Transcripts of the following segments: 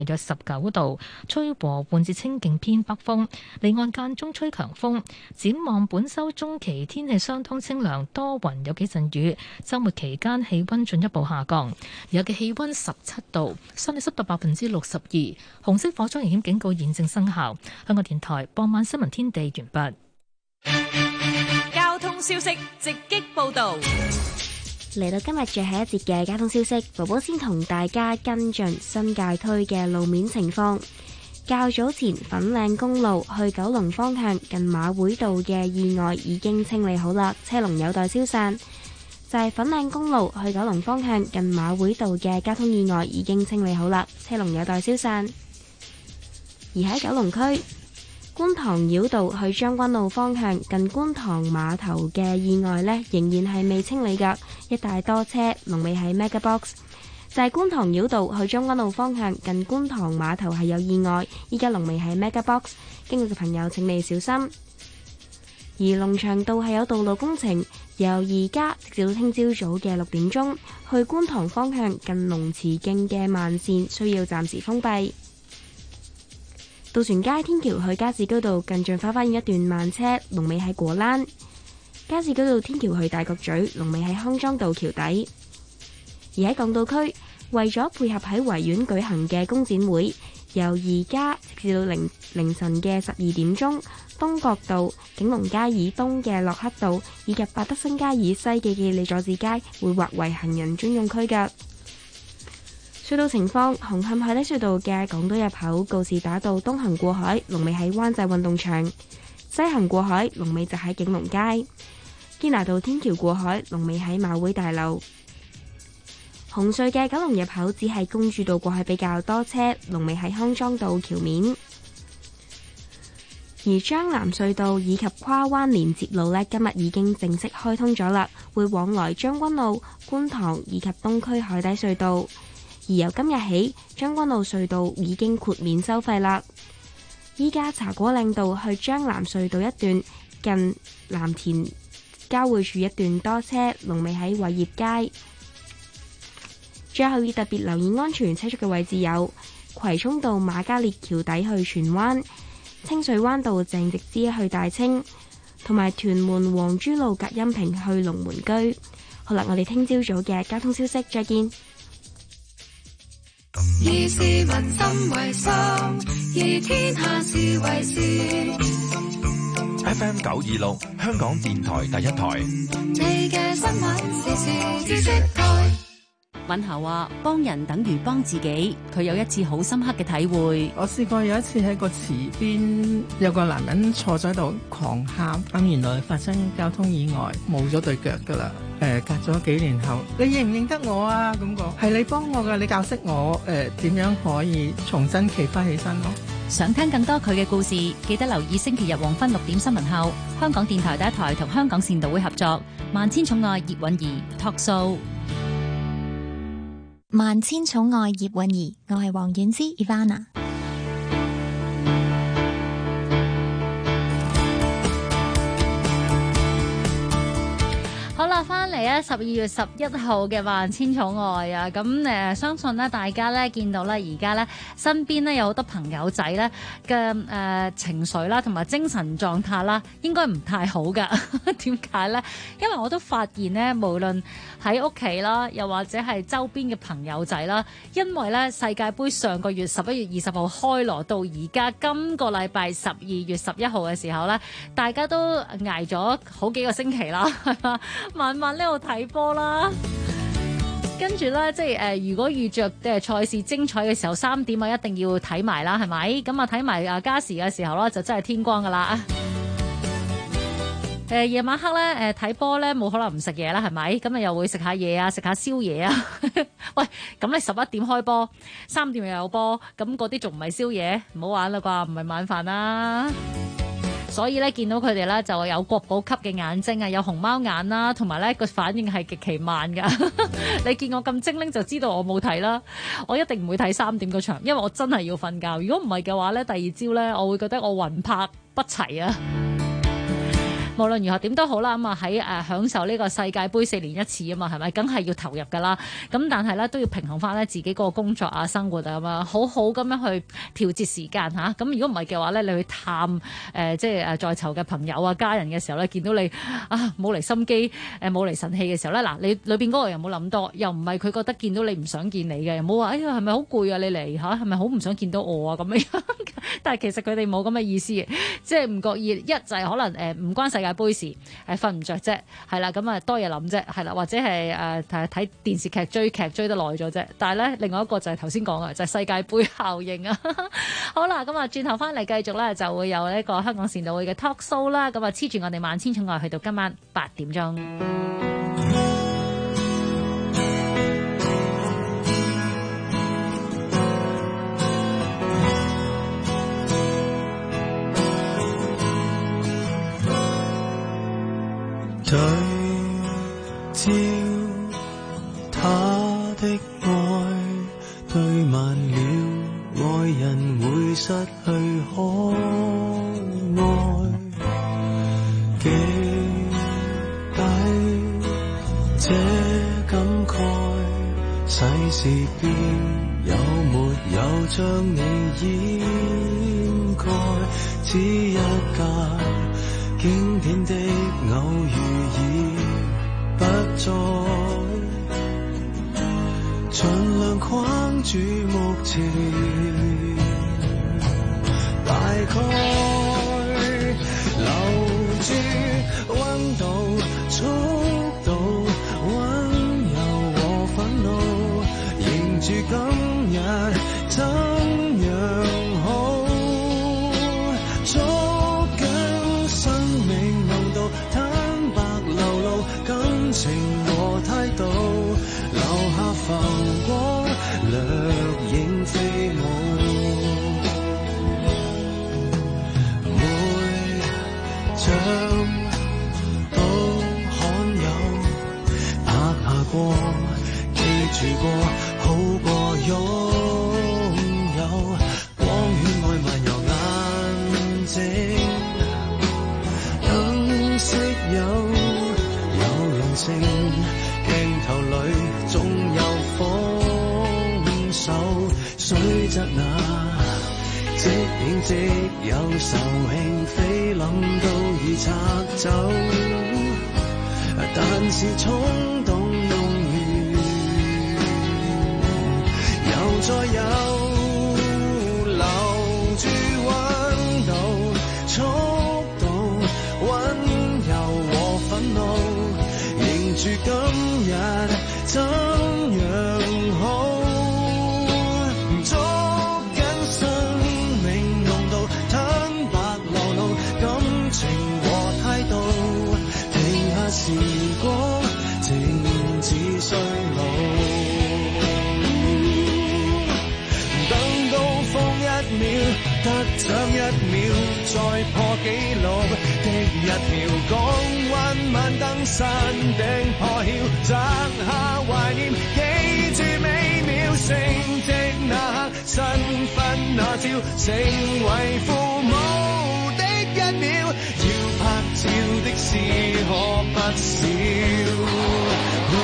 約19度，吹和緩至清勁偏北風，離岸間中吹強風。展望本週中期天氣相當清涼，多雲有幾陣雨。週末期間氣溫進一步下降，而家嘅氣溫17度，相對濕度62%。紅色火災危險警告現正生效。香港電台傍晚新聞天地完畢。 交通消息直擊報道。 嚟到今日最後一節嘅交通消息，寶寶先同大家跟進新界區嘅路面情況。較早前粉嶺公路去九龍方向近馬會道嘅意外已經清理好啦，車龍有待消散。就係粉嶺公路去九龍方向近馬會道嘅交通意外已經清理好啦，車龍有待消散。而喺九龍區觀塘繞道去將軍澳方向近觀塘碼頭嘅意外呢，仍然係未清理㗎，一帶多車，龍尾喺 MegaBox。就係觀塘繞道去將軍澳方向近觀塘碼頭係有意外，依家龍尾喺 MegaBox， 經過嘅朋友請你小心。而龍翔道係有道路工程，由而家直到聽朝早嘅6點鐘，去觀塘方向近龍慈徑嘅慢線需要暫時封閉。渡船街天橋去加士居道近駿發花園一段慢車，龍尾喺果欄；加士居道天橋去大角咀，龍尾喺康莊道橋底。而喺港島區，為咗配合喺維園舉行嘅工展會，由而家直到凌晨嘅12點鐘，東角道、景隆街以東嘅駱克道以及百德新街以西嘅記利佐治街會劃為行人專用區㗎。隧道情況：紅磡海底隧道嘅港島入口告士打道東行過海，龍尾喺灣仔運動場；西行過海，龍尾就喺景隆街。堅拿道天橋過海，龍尾喺馬會大樓。紅隧嘅九龍入口只係公主道過去比較多車，龍尾喺康莊道橋面。而將藍隧道以及跨灣連接路呢，今日已經正式開通咗啦，會往來將軍澳、觀塘以及東區海底隧道。而由今日起，將軍澳隧道已經豁免收費啦。依家茶果嶺道去將藍隧道一段近藍田交匯處一段多車，龍尾喺偉業街。最後要特別留意安全車速嘅位置有葵涌道瑪嘉烈橋底去荃灣、清水灣道鄭直之去大清，同埋屯門黃珠路隔音屏去龍門居。好啦，我哋聽朝早嘅交通消息，再見。 以市民心為心，以天下事為事。FM 926，香港電台第一台。你嘅新聞時事知識台。 敏霞話：幫人等於幫自己。佢有一次好深刻嘅體會。 我試過有一次喺個池邊，有個男人坐咗喺度狂喊，咁原來發生交通意外，冇咗對腳噶啦。隔咗幾年後，你認唔認得我啊？咁講係你幫我噶，你教識我點樣可以重新企翻起身咯。 想聽更多佢嘅故事，記得留意星期日黃昏6點新聞後，香港電台第一台同香港善導會合作《萬千寵愛葉韻儀》Talk Show。 萬千寵愛葉韻儀，我係黃婉之 Ivana。 好啦，翻嚟啊！12月11號嘅萬千寵愛啊，咁相信咧，大家咧見到咧，而家咧身邊咧有好多朋友仔咧嘅情緒啦，同埋精神狀態啦，應該唔太好噶。點解咧？因為我都發現咧，無論喺屋企啦，又或者係周邊嘅朋友仔啦，因為咧世界盃上個月11月20號開鑼到而家今個禮拜12月11號嘅時候咧，大家都捱咗好幾個星期啦，係嘛？晚晚呢度睇波啦，跟住咧即係如果遇着賽事精彩嘅時候3點啊，一定要睇埋啦，係咪？咁啊睇埋加時嘅時候啦，就真係天光噶啦。夜晚黑咧睇波咧冇可能唔食嘢啦，係咪？咁啊又會食下嘢啊，食下宵夜啊。喂，咁你11點開波，3點又有波，咁嗰啲仲唔係宵夜？唔好玩啦啩，唔係晚飯啦。所以咧，見到佢哋咧就有國寶級嘅眼睛啊，有熊貓眼啦，同埋咧個反應係極其慢噶。你見我咁精靈就知道我冇睇啦。我一定唔會睇3點嗰場，因為我真係要瞓覺。如果唔係嘅話咧，第二朝咧我會覺得我魂魄不齊啊。 無論如何點都好啦，咁啊喺享受呢個世界盃4年一次啊嘛，係咪？梗係要投入㗎啦。咁但係咧都要平衡翻咧自己嗰個工作啊、生活啊咁樣，好好咁樣去調節時間嚇。咁如果唔係嘅話咧，你去探即係在囚嘅朋友啊、家人嘅時候咧，見到你啊冇嚟心機冇嚟神氣嘅時候咧，嗱你裏邊嗰個又冇諗多，又唔係佢覺得見到你唔想見你嘅，又冇話哎呀係咪好攰啊你嚟嚇，係咪好唔想見到我啊咁樣？但係其實佢哋冇咁嘅意思嘅，即係唔覺意一就係可能唔關世界盃事，係瞓唔着啫，係啦，咁啊多嘢諗啫，係啦，或者係睇電視劇追劇追得耐咗啫。但係咧另外一個就係頭先講嘅，就係世界盃效應啊。好啦，咁啊轉頭翻嚟繼續咧就會有呢個香港善導會嘅 talk show 啦，咁啊黐住我哋萬千寵愛去到今晚8點鐘。 對焦他的愛，對慢了，愛人會失去可愛。記低這感慨，世事變，有沒有將你掩蓋？只一架經典的偶遇已不再，盡量框住目前，大概留住溫度、速度、溫柔和憤怒，迎住今日怎樣好？感情和態度，留下浮光，掠影飛舞。每張都罕有，拍下過，記住過，好過擁有。光圈愛漫遊眼睛，燈色有鏡頭裏總有豐收，雖則那即影即有仇興，菲林都已拆走，但是衝動用完，又再有留住溫度、速度、溫柔和憤怒，住今日怎樣好？捉緊生命濃度，坦白流露感情和態度，停下時光，靜止衰老。等高峰1秒，得獎1秒，再破紀錄的一條港灣晚燈山頂破曉，摘下懷念，記住美妙成績那刻，新婚那朝，成為父母的1秒，要拍照的事可不少。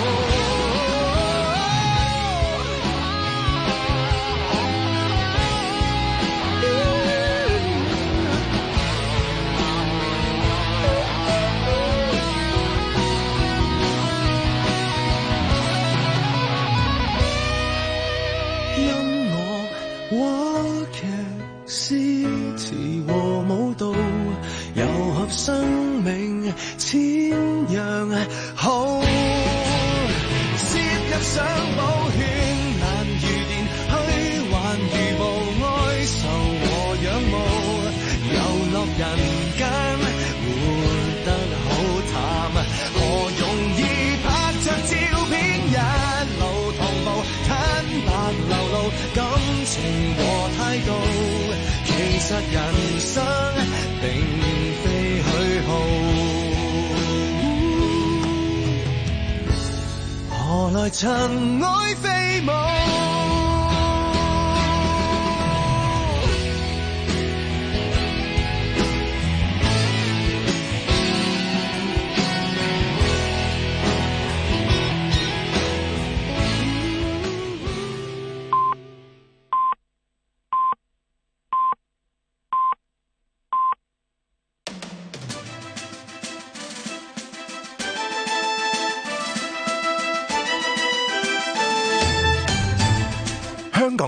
生命千樣好，攝入相簿圈，難如電，虛幻如無哀愁和仰慕，遊樂人間活得好淡，何容易拍着照片一路同步，坦白流露感情和態度，其實人生並何來塵埃飛舞？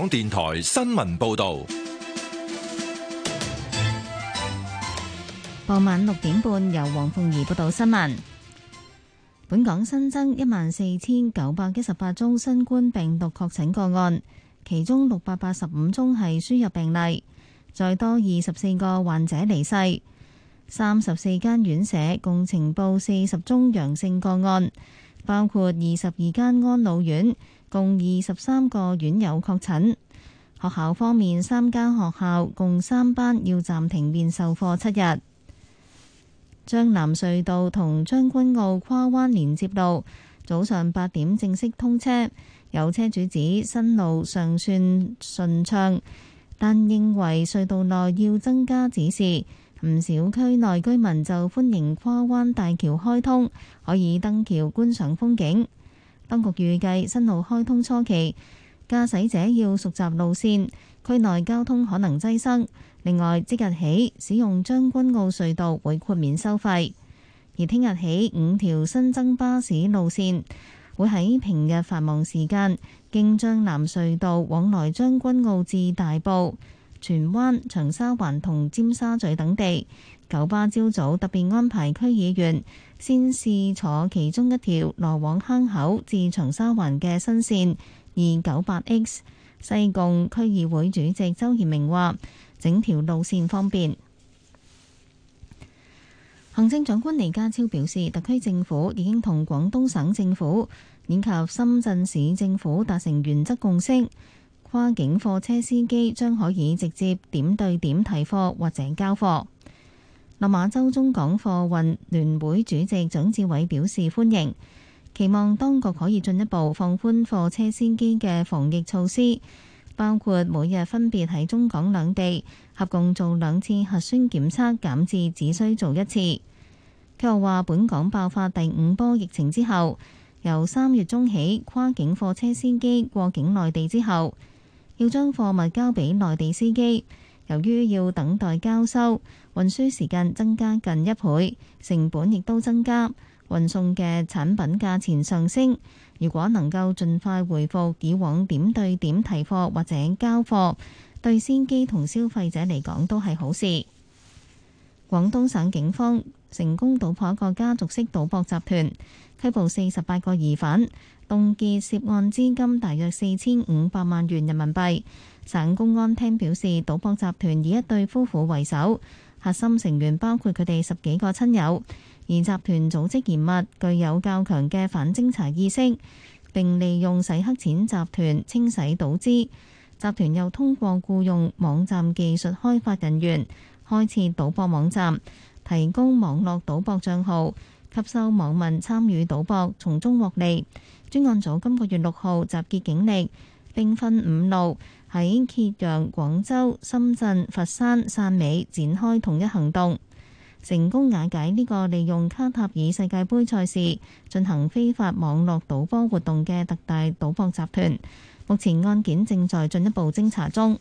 電台新聞報道。 傍晚6點半，由黃鳳儀報道新聞。本港新增14,918宗新冠病毒確診個案，其中685宗係輸入病例，再多24個患者離世。34間院舍共呈報40宗陽性個案，包括22間安老院，共23個院友確診。學校方面，3間學校共3班要暫停面授課7日。將南隧道同將軍澳跨灣連接路早上8點正式通車，有車主指新路尚算順暢，但認為隧道內要增加指示。唔少區內居民就歡迎跨灣大橋開通，可以登橋觀賞風景。當局預計新路開通初期，駕駛者要熟習路線，區內交通可能擠塞。另外，即日起使用將軍澳隧道會豁免收費，而聽日起5條新增巴士路線會喺平日繁忙時間經將南隧道往來將軍澳至大埔、荃灣、長沙灣同尖沙咀等地。九巴朝早特別安排區議員先試坐其中一條來往坑口至長沙灣嘅新線298X。西貢區議會主席周賢明話，整條路線方便。行政長官李家超表示，特區政府已經同廣東省政府以及深圳市政府達成原則共識，跨境貨車司機將可以直接點對點提貨或者交貨。落馬洲中港貨運聯會主席蔣志偉表示歡迎，期望當局可以進一步放寬貨車司機嘅防疫措施，包括每日分別喺中港兩地合共做2次核酸檢測，減至只需做1次。佢又話，本港爆發第5波疫情之後，由3月中起，跨境貨車司機過境內地之後，要將貨物交俾內地司機，由於要等待交收，運輸時間增加近1倍，成本亦都增加，運送嘅產品價錢上升。如果能夠盡快回復以往點對點提貨或者交貨，對司機同消費者嚟講都係好事。廣東省警方成功搗破一個家族式賭博集團，拘捕48個疑犯，凍結涉案資金大約4500萬元人民幣。省公安廳表示，賭博集團以一對夫婦為首，核心成員包括佢哋10幾個親友。而集團組織嚴密，具有較強嘅反偵查意識，並利用洗黑錢集團清洗賭資。集團又通過僱用網站技術開發人員，開設賭博網站，提供網絡賭博帳號，吸收網民參與賭博，從中獲利。專案組今個月6號集結警力，兵分5路喺揭陽、廣州、深圳、佛山、汕尾展開統一行動，成功瓦解呢個利用卡塔爾世界盃賽事進行非法網絡賭波活動嘅特大賭博集團。目前案件正在進一步偵查中。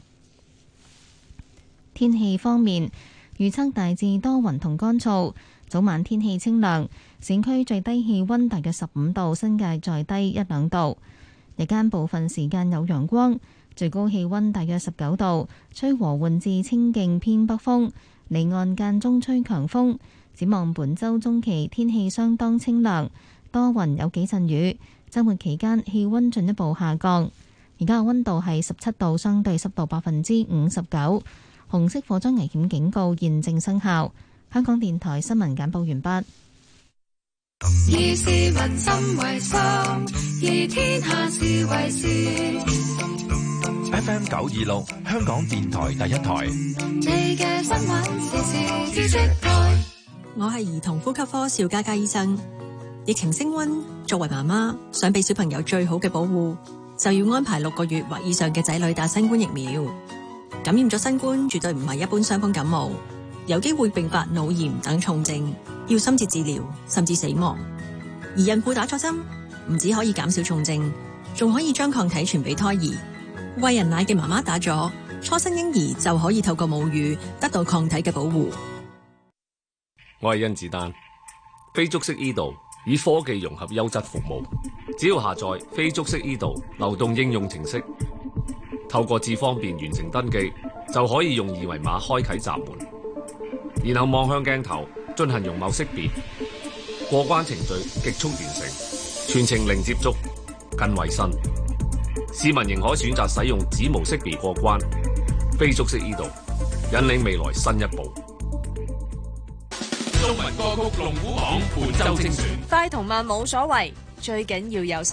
天氣方面，預測大致多雲同乾燥，早晚天氣清涼，市區最低氣溫大約15度，新界再低1-2度。日間部分時間有陽光，最高氣溫大約19度，吹和緩至清勁偏北風，離岸間中吹強風。展望本週中期天氣相當清涼，多雲有幾陣雨。週末期間氣溫進一步下降。而家嘅溫度係17度，相對濕度59%。紅色火災危險警告現正生效。香港電台新聞簡報完畢。 以市民心為心，以天下事為事。 FM 926，香港電台第一台。 你嘅新聞時事知識台。 我係兒童呼吸科邵嘉嘉醫生。疫情升溫，作為媽媽想俾小朋友最好嘅保護，就要安排6個月或以上嘅仔女打新冠疫苗。感染咗新冠絕對唔係一般傷風感冒，有機會併發腦炎等重症，要深切治療甚至死亡。而孕婦打咗針，唔止可以減少重症，仲可以將抗體傳俾胎兒。餵人奶嘅媽媽打咗，初生嬰兒就可以透過母乳得到抗體嘅保護。 我係甄子丹，非觸式 e 道以科技融合優質服務，只要下載非觸式 e 道流動應用程式， 透過智方便完成登記，就可以用二維碼開啟閘門，然後望向鏡頭進行容貌識別，過關程序極速完成，全程零接觸，更衛生。市民仍可選擇使用指模識別過關，非觸式呢度引領未來新一步。 中文歌曲龍虎榜本周精選， 快同慢冇所謂，最緊要有心。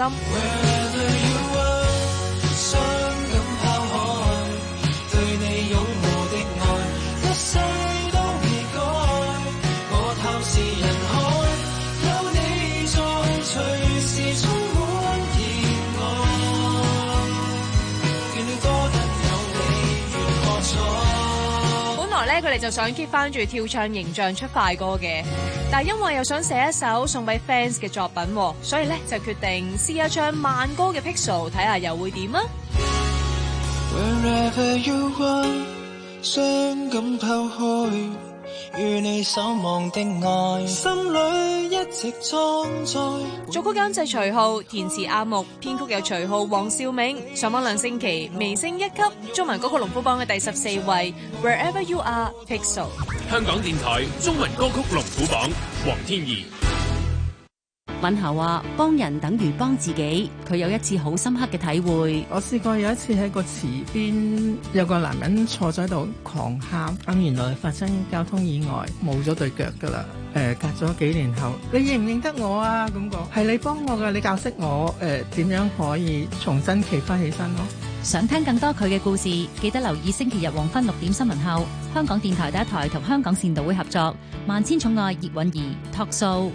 佢哋就想 keep 翻住跳唱形象出快歌嘅，但係因為又想寫一首送俾 fans 嘅作品，所以咧就決定試下唱慢歌嘅 Pixel， 睇下又會點啊 ！Wherever you are， 傷感拋開，與你守望的愛，心裏一直裝載。 作曲監製徐浩，填詞阿木，編曲有徐浩、黃兆銘。上網2星期，微升1級，中文歌曲龍虎榜嘅第14位。Wherever you are Pixel。 香港電台中文歌曲龍虎榜，黃天怡。 敏霞話：幫人等於幫自己，佢有一次好深刻嘅體會。 我試過有一次喺個池邊，有個男人坐咗喺度狂喊，咁原來發生交通意外，冇咗對腳噶啦。隔咗幾年後，你認唔認得我啊？咁講係你幫我噶，你教識我點樣可以重新企翻起身咯。 想聽更多佢嘅故事，記得留意星期日黃昏6點新聞後，香港電台第一台同香港善導會合作《萬千寵愛葉韻儀》Talk Show。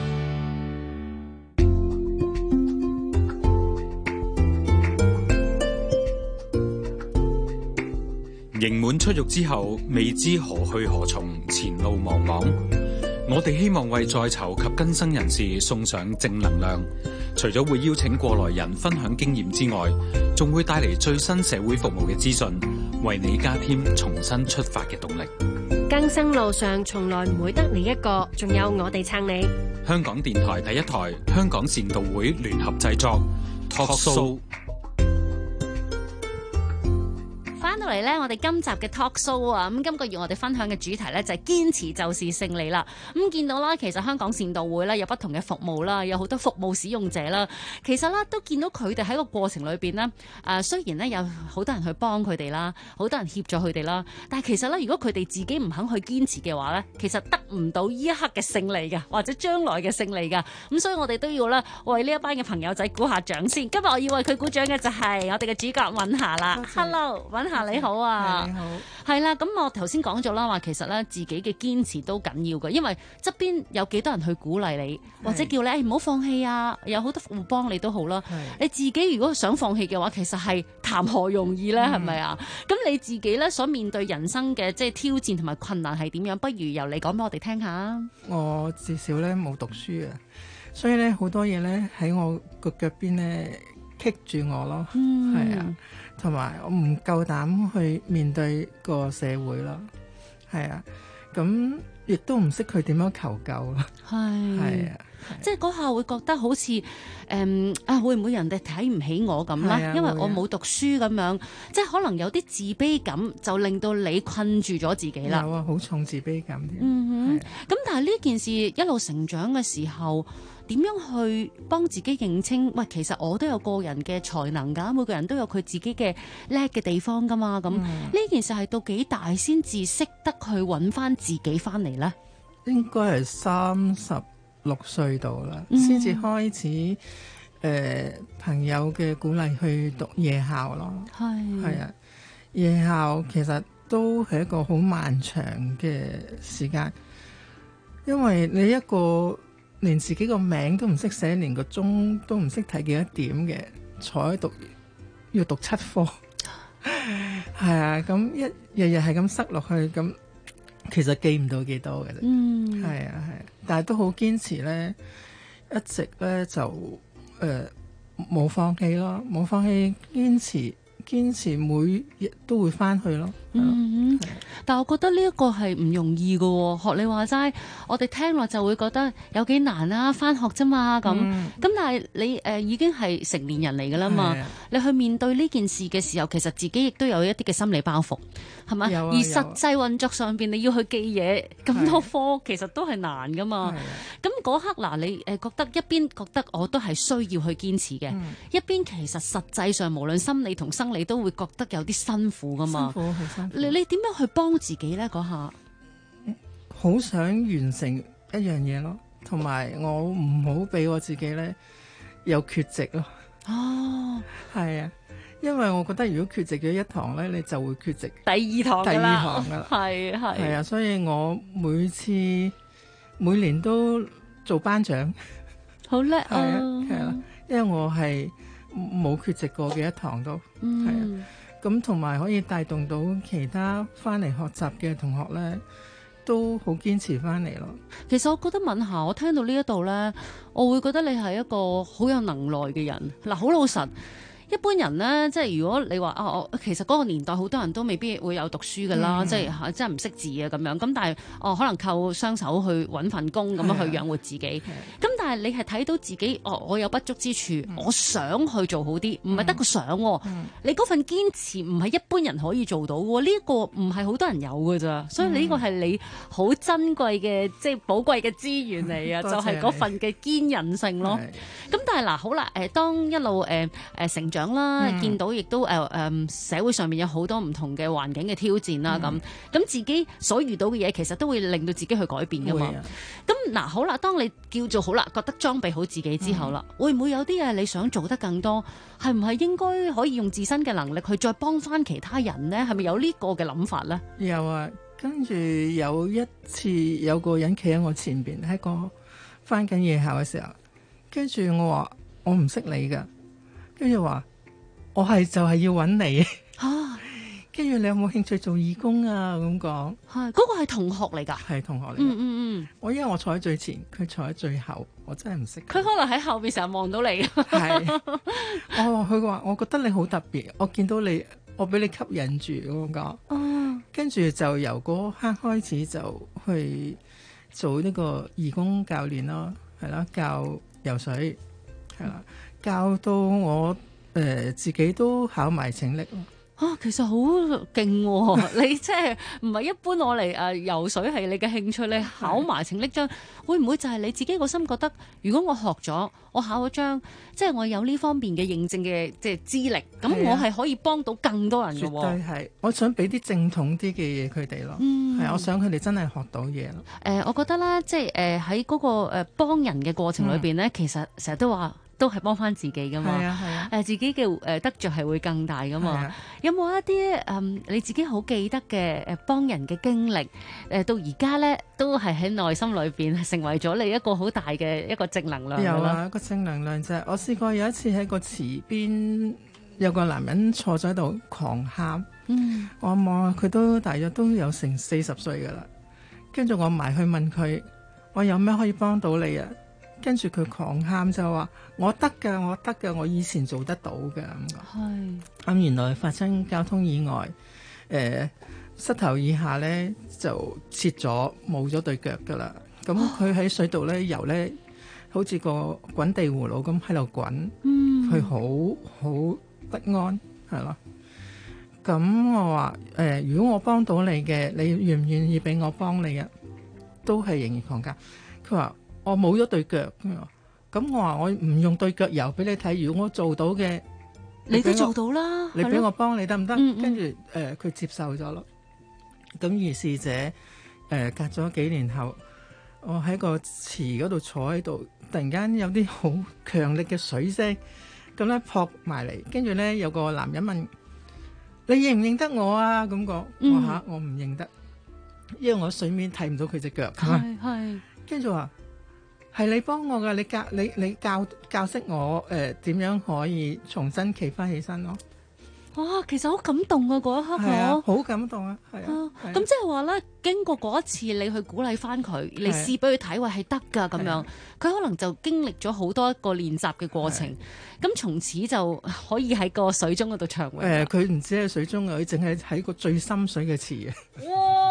刑滿出獄之後，未知何去何從，前路茫茫。我哋希望為在囚及更生人士送上正能量，除咗會邀請過來人分享經驗之外，仲會帶嚟最新社會服務嘅資訊，為你加添重新出發嘅動力。 更生路上從來唔會得你一個，仲有我哋撐你。 香港電台第一台、香港善導會聯合製作 Talk Show。 翻到嚟咧，我哋今集嘅 Talk Show 啊，咁今個月我哋分享嘅主題咧就係堅持就是勝利啦。咁見到啦，其實香港善導會咧有不同嘅服務啦，有好多服務使用者啦。其實咧都見到佢哋喺個過程裏邊咧，雖然咧有好多人去幫佢哋啦，好多人協助佢哋啦，但係其實咧，如果佢哋自己唔肯去堅持嘅話咧，其實得唔到呢一刻嘅勝利㗎，或者將來嘅勝利㗎。咁所以我哋都要咧為呢一班嘅朋友仔鼓下掌先。今日我要為佢鼓掌嘅就係我哋嘅主角敏霞啦。Hello， 敏霞你好啊，你好，係啦。咁我頭先講咗啦，話其實咧自己嘅堅持都緊要嘅，因為側邊有幾多人去鼓勵你，或者叫你唔好放棄啊，有好多服務幫你都好啦。你自己如果想放棄嘅話，其實係談何容易咧，係咪啊？咁你自己咧所面對人生嘅即係挑戰同埋困難係點樣？不如由你講俾我哋聽下。我至少咧冇讀書啊，所以咧好多嘢咧喺我個腳邊咧棘住我咯，係啊。同埋我唔夠膽去面對個社會咯，係啊，咁亦都唔識佢點樣求救咯，係啊，即係嗰下會覺得好似會唔會人哋睇唔起我咁啦？因為我冇讀書咁樣，即係可能有啲自卑感，就令到你困住咗自己啦。有啊，好重自卑感添。咁但係呢件事一路成長嘅時候，點樣去幫自己認清？喂，其實我都有個人嘅才能㗎，每個人都有佢自己嘅叻嘅地方㗎嘛。咁呢件事係到幾大先至識得去揾翻自己翻嚟呢？應該係36歲度啦，先至開始朋友嘅鼓勵去讀夜校咯。係啊，夜校其實都係一個好漫長嘅時間，因為你一個連自己個名都唔識寫，連個鐘都唔識睇幾多點嘅，坐喺度要讀7科，係啊，咁一日日係咁塞落去，咁其實記唔到幾多嘅啫。係啊，但係都好堅持咧，一直咧就冇放棄咯，冇放棄，堅持每日都會翻去咯。 但我覺得呢一個係唔容易㗎喎。學你話齋，我哋聽落就會覺得有幾難啊，返學啫嘛咁。咁但係你已經係成年人嚟㗎啦嘛，你去面對呢件事嘅時候，其實自己亦都有一啲嘅心理包袱，係咪？而實際運作上邊你要去記嘢咁多科，其實都係難㗎嘛。咁嗰刻嗱，你覺得一邊覺得我都係需要去堅持嘅，一邊其實實際上無論心理同生理都會覺得有啲辛苦㗎嘛。辛苦，好辛苦。你點樣去幫自己咧？嗰下好想完成一樣嘢咯，同埋我唔好俾我自己咧有缺席咯。哦，係啊，因為我覺得如果缺席咗一堂咧，你就會缺席第二堂㗎啦。 係啊，所以我每年都做班長， 好叻啊！ 係啦，因為我係冇缺席過嘅一堂都係啊。咁同埋可以帶動到其他翻嚟學習嘅同學咧，都好堅持翻嚟咯。 其實我覺得敏霞，我聽到呢一度咧，我會覺得你係一個好有能耐嘅人。嗱，好老實。一般人咧，即係如果你話其實嗰個年代好多人都未必會有讀書㗎啦，即係真係唔識字啊咁樣。咁但係可能靠雙手去揾份工咁樣去養活自己。咁但係你係睇到自己我有不足之處，我想去做好啲，唔係得個想。你嗰份堅持唔係一般人可以做到喎，呢一個唔係好多人有㗎咋。所以你呢個係你好珍貴嘅即係寶貴嘅資源嚟啊，就係嗰份嘅堅韌性咯。咁但係嗱好啦，當一路成長啦，見到亦都社會上面有好多唔同嘅環境嘅挑戰啦，咁自己所遇到嘅嘢，其實都會令到自己去改變噶嘛。咁嗱好啦，當你叫做好啦，覺得裝備好自己之後啦，會唔會有啲嘢你想做得更多？係唔係應該可以用自身嘅能力去再幫翻其他人呢？係咪有呢個嘅諗法呢？ 有啊，跟住有一次有個人企喺我前邊，喺個翻緊夜校嘅時候，跟住我話我唔識你噶，跟住話。我就係要揾你跟住你有冇興趣做義工啊？咁講係嗰個係同學嚟㗎， 係同學嚟。因為我坐喺最前，佢坐喺最後，我真係唔識佢。 佢可能喺後邊成日望到你。 係佢話我覺得你好特別，我見到你，我俾你吸引住咁講。跟住就由嗰刻開始就去做呢個義工教練咯，係啦，教游水係啦，教到我。自己都考埋拯溺咯。 其實好勁喎！你即係唔係一般我嚟游水係你嘅興趣，你考埋拯溺章，會唔會就係你自己個心覺得，如果我學咗，我考咗章，即係我有呢方面嘅認證嘅即係資歷，咁我係可以幫到更多人嘅喎。 絕對係，我想俾啲正統啲嘅嘢佢哋咯。係，我想佢哋真係學到嘢咯。 我覺得咧，即係喺嗰個幫人嘅過程裏邊咧，其實成日都話。都係幫翻自己噶嘛，自己嘅得着係會更大噶嘛。有冇一啲你自己好記得嘅幫人嘅經歷？到而家咧都係喺內心裏邊成為咗你一個好大嘅一個正能量。 有啊，一個正能量就係我試過有一次喺個池邊，有個男人坐咗喺度狂喊。我望佢都大約都有成40歲噶啦，跟住我埋去問佢，我有咩可以幫到你啊？跟住佢狂喊就話我得㗎，我得㗎，我以前做得到㗎咁講。咁原來發生交通意外，膝頭以下咧就切咗，冇咗對腳㗎啦。咁佢喺水度咧游咧，好似個滾地葫蘆咁喺度滾，佢好不安係咯。咁我話如果我幫到你嘅，你願唔願意俾我幫你啊？都係仍然狂教。佢話。我冇咗對腳，咁我話我唔用對腳游俾你睇。如果我做到嘅， 你都做到啦。 你俾我幫你得唔得？跟住佢接受咗咯。咁於是者隔咗幾年後，我喺個池嗰度坐喺度，突然間有啲好強力嘅水聲，咁咧撲埋嚟，跟住咧有個男人問：你認唔認得我啊？咁講我話我唔認得，因為我水面睇唔到佢隻腳。 係跟住話。係你幫我噶，你教識我點樣可以重新企翻起身咯。 哇，其實好感動啊！嗰一刻我好感動啊，係啊。 咁即係話咧，經過嗰一次，你去鼓勵翻佢，你試俾佢睇，話係得噶咁樣，佢可能就經歷咗好多一個練習嘅過程。咁從此就可以喺個水中嗰度暢泳。 佢唔止喺水中啊，佢淨係喺個最深水嘅池啊。 哇！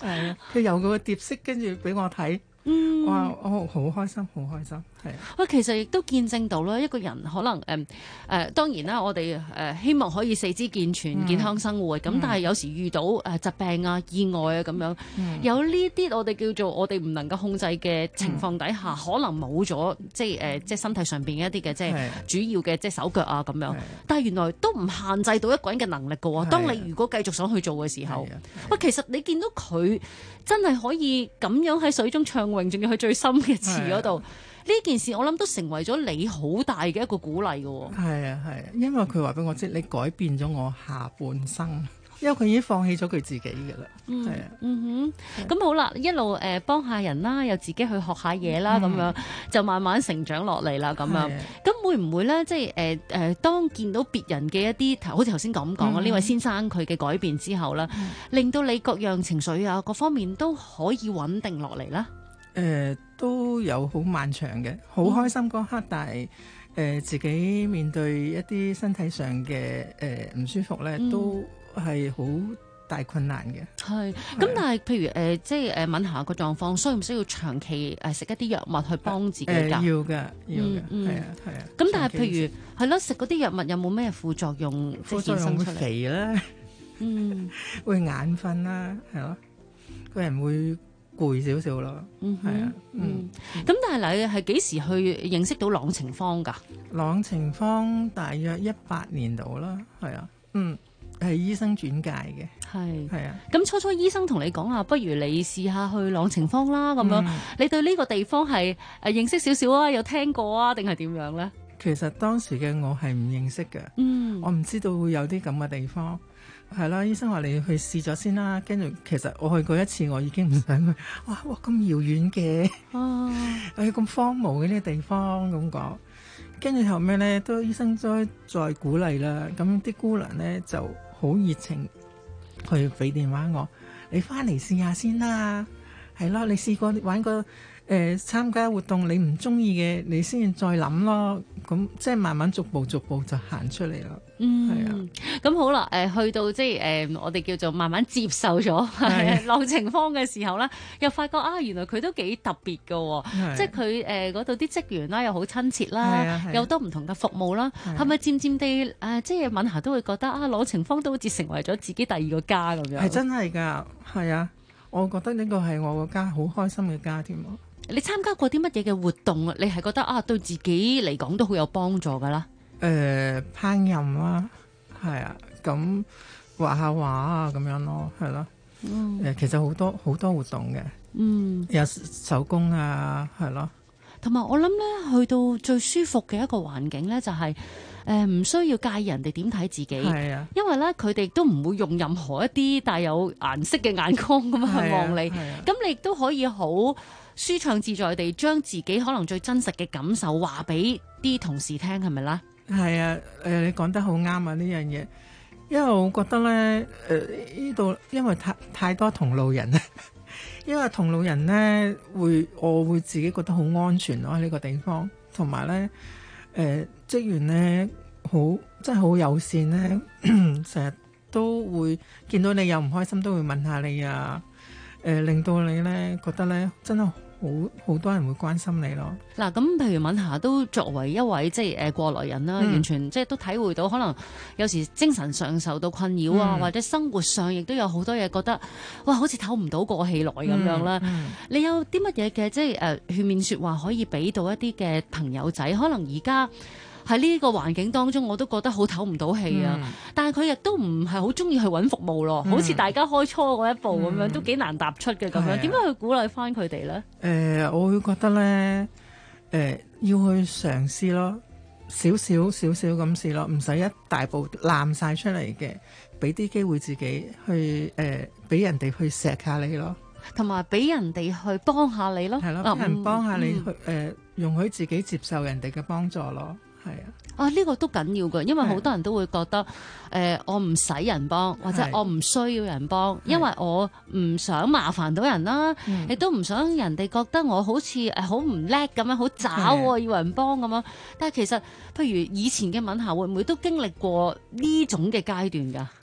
係啊，佢由佢個碟式跟住俾我睇。哇！我好開心，好開心，係啊！ 喂，其實亦都見證到啦，一個人可能當然啦，我哋希望可以四肢健全、健康生活。咁但係有時遇到疾病啊、意外啊咁樣，有呢啲我哋叫做我哋唔能夠控制嘅情況底下，可能冇咗即係身體上邊嘅一啲嘅即係主要嘅即係手腳啊咁樣。但係原來都唔限制到一個人嘅能力㗎喎。當你如果繼續想去做嘅時候，喂，其實你見到佢真係可以咁樣喺水中暢泳，仲要去最深嘅池嗰度。呢件事我諗都成為咗你好大嘅一個鼓勵嘅喎。係啊，因為佢話俾我知，你改變咗我下半生，因為佢已經放棄咗佢自己嘅啦。係啊，咁好啦，一路幫下人啦，又自己去學下嘢啦，咁樣就慢慢成長落嚟啦。咁樣，咁會唔會咧？即係當見到別人嘅一啲，好似頭先咁講啊，呢位先生佢嘅改變之後啦，令到你各樣情緒啊，各方面都可以穩定落嚟啦。都有好漫長嘅，好開心嗰刻，但係自己面對一啲身體上嘅唔舒服咧，都係好大困難嘅。係，咁但係譬如即係敏霞個狀況，需唔需要長期食一啲藥物去幫自己㗎？要嘅，係啊。咁但係譬如係咯，食嗰啲藥物有冇咩副作用？副作用會肥啦，會眼瞓啦，係咯，個人會攰少少咯，係啊，咁但係你係幾時去認識到朗晴芳㗎？朗晴芳大約18年度啦，係啊，係醫生轉介嘅，係啊。咁初初醫生同你講啊，不如你試下去朗晴芳啦，咁樣，你對呢個地方係認識少少啊，有聽過啊，定係點樣咧？其實當時嘅我係唔認識嘅，我唔知道會有啲咁嘅地方。係啦，醫生話你去試咗先啦，跟住其實我去過一次，我已經唔想去。哇咁遙遠嘅，咁荒蕪嘅呢個地方咁講。跟住後尾咧，都醫生再鼓勵啦。咁啲姑娘咧就好熱情，去俾電話我，你翻嚟試下先啦。係咯，你試過玩過參加活動，你唔中意嘅，你先再諗咯。咁即係慢慢逐步就行出嚟啦。係啊。咁好啦，去到即係我哋叫做慢慢接受咗朗晴芳嘅時候咧，又發覺啊，原來佢都幾特別㗎，即係佢嗰度啲職員啦，又好親切啦，有多唔同嘅服務啦，係咪漸漸地即係敏霞都會覺得啊，朗晴芳都好似成為咗自己第二個家咁樣？係真係㗎，係啊，我覺得呢個係我個家，好開心嘅家添。你參加過啲乜嘢嘅活動啊？你係覺得啊，對自己嚟講都好有幫助㗎啦？烹飪啦。係啊，咁畫下畫啊，咁樣咯，係咯。其實好多活動嘅，有手工啊，係咯。同埋我諗咧，去到最舒服嘅一個環境咧，就係唔需要介意人哋點睇自己。係啊，因為咧佢哋都唔會用任何一啲帶有顏色嘅眼光咁去望你。咁你亦都可以好舒暢自在地將自己可能最真實嘅感受話俾啲同事聽，係咪啦？係啊，你講得好啱啊！呢樣嘢，因為我覺得咧，呢度因為太多同路人咧，因為同路人咧我會自己覺得好安全咯喺呢個地方，同埋咧職員咧真係好友善咧，成日都會見到你有唔開心都會問下你啊，令到你咧覺得咧真係好多人會關心你咯。嗱，咁譬如敏霞都作為一位即係過來人啦，完全即係都體會到可能有時精神上受到困擾啊，或者生活上亦都有好多嘢覺得哇，好似唞唔到個氣來咁樣啦。你有啲乜嘢嘅即係勸勉説話可以俾到一啲嘅朋友仔？可能而家喺呢個環境當中，我都覺得好唞唔到氣啊！但係佢亦都唔係好中意去揾服務咯，好似大家開初嗰一步咁樣，都幾難踏出嘅咁樣。點樣去鼓勵翻佢哋咧？我會覺得咧，要去嘗試咯，少少咁試咯，唔使一大步攬晒出嚟嘅，俾啲機會自己去俾人哋去錫下你咯，同埋俾人哋去幫下你咯，係咯，俾人幫下你去容許自己接受人哋嘅幫助咯。係啊，呢個都緊要嘅，因為好多人都會覺得我唔使人幫，或者我唔需要人幫，因為我唔想麻煩到人啦，亦都唔想人哋覺得我好似好唔叻咁樣，好渣要人幫咁樣。但係其實，譬如以前嘅敏霞會唔會都經歷過呢種嘅階段㗎？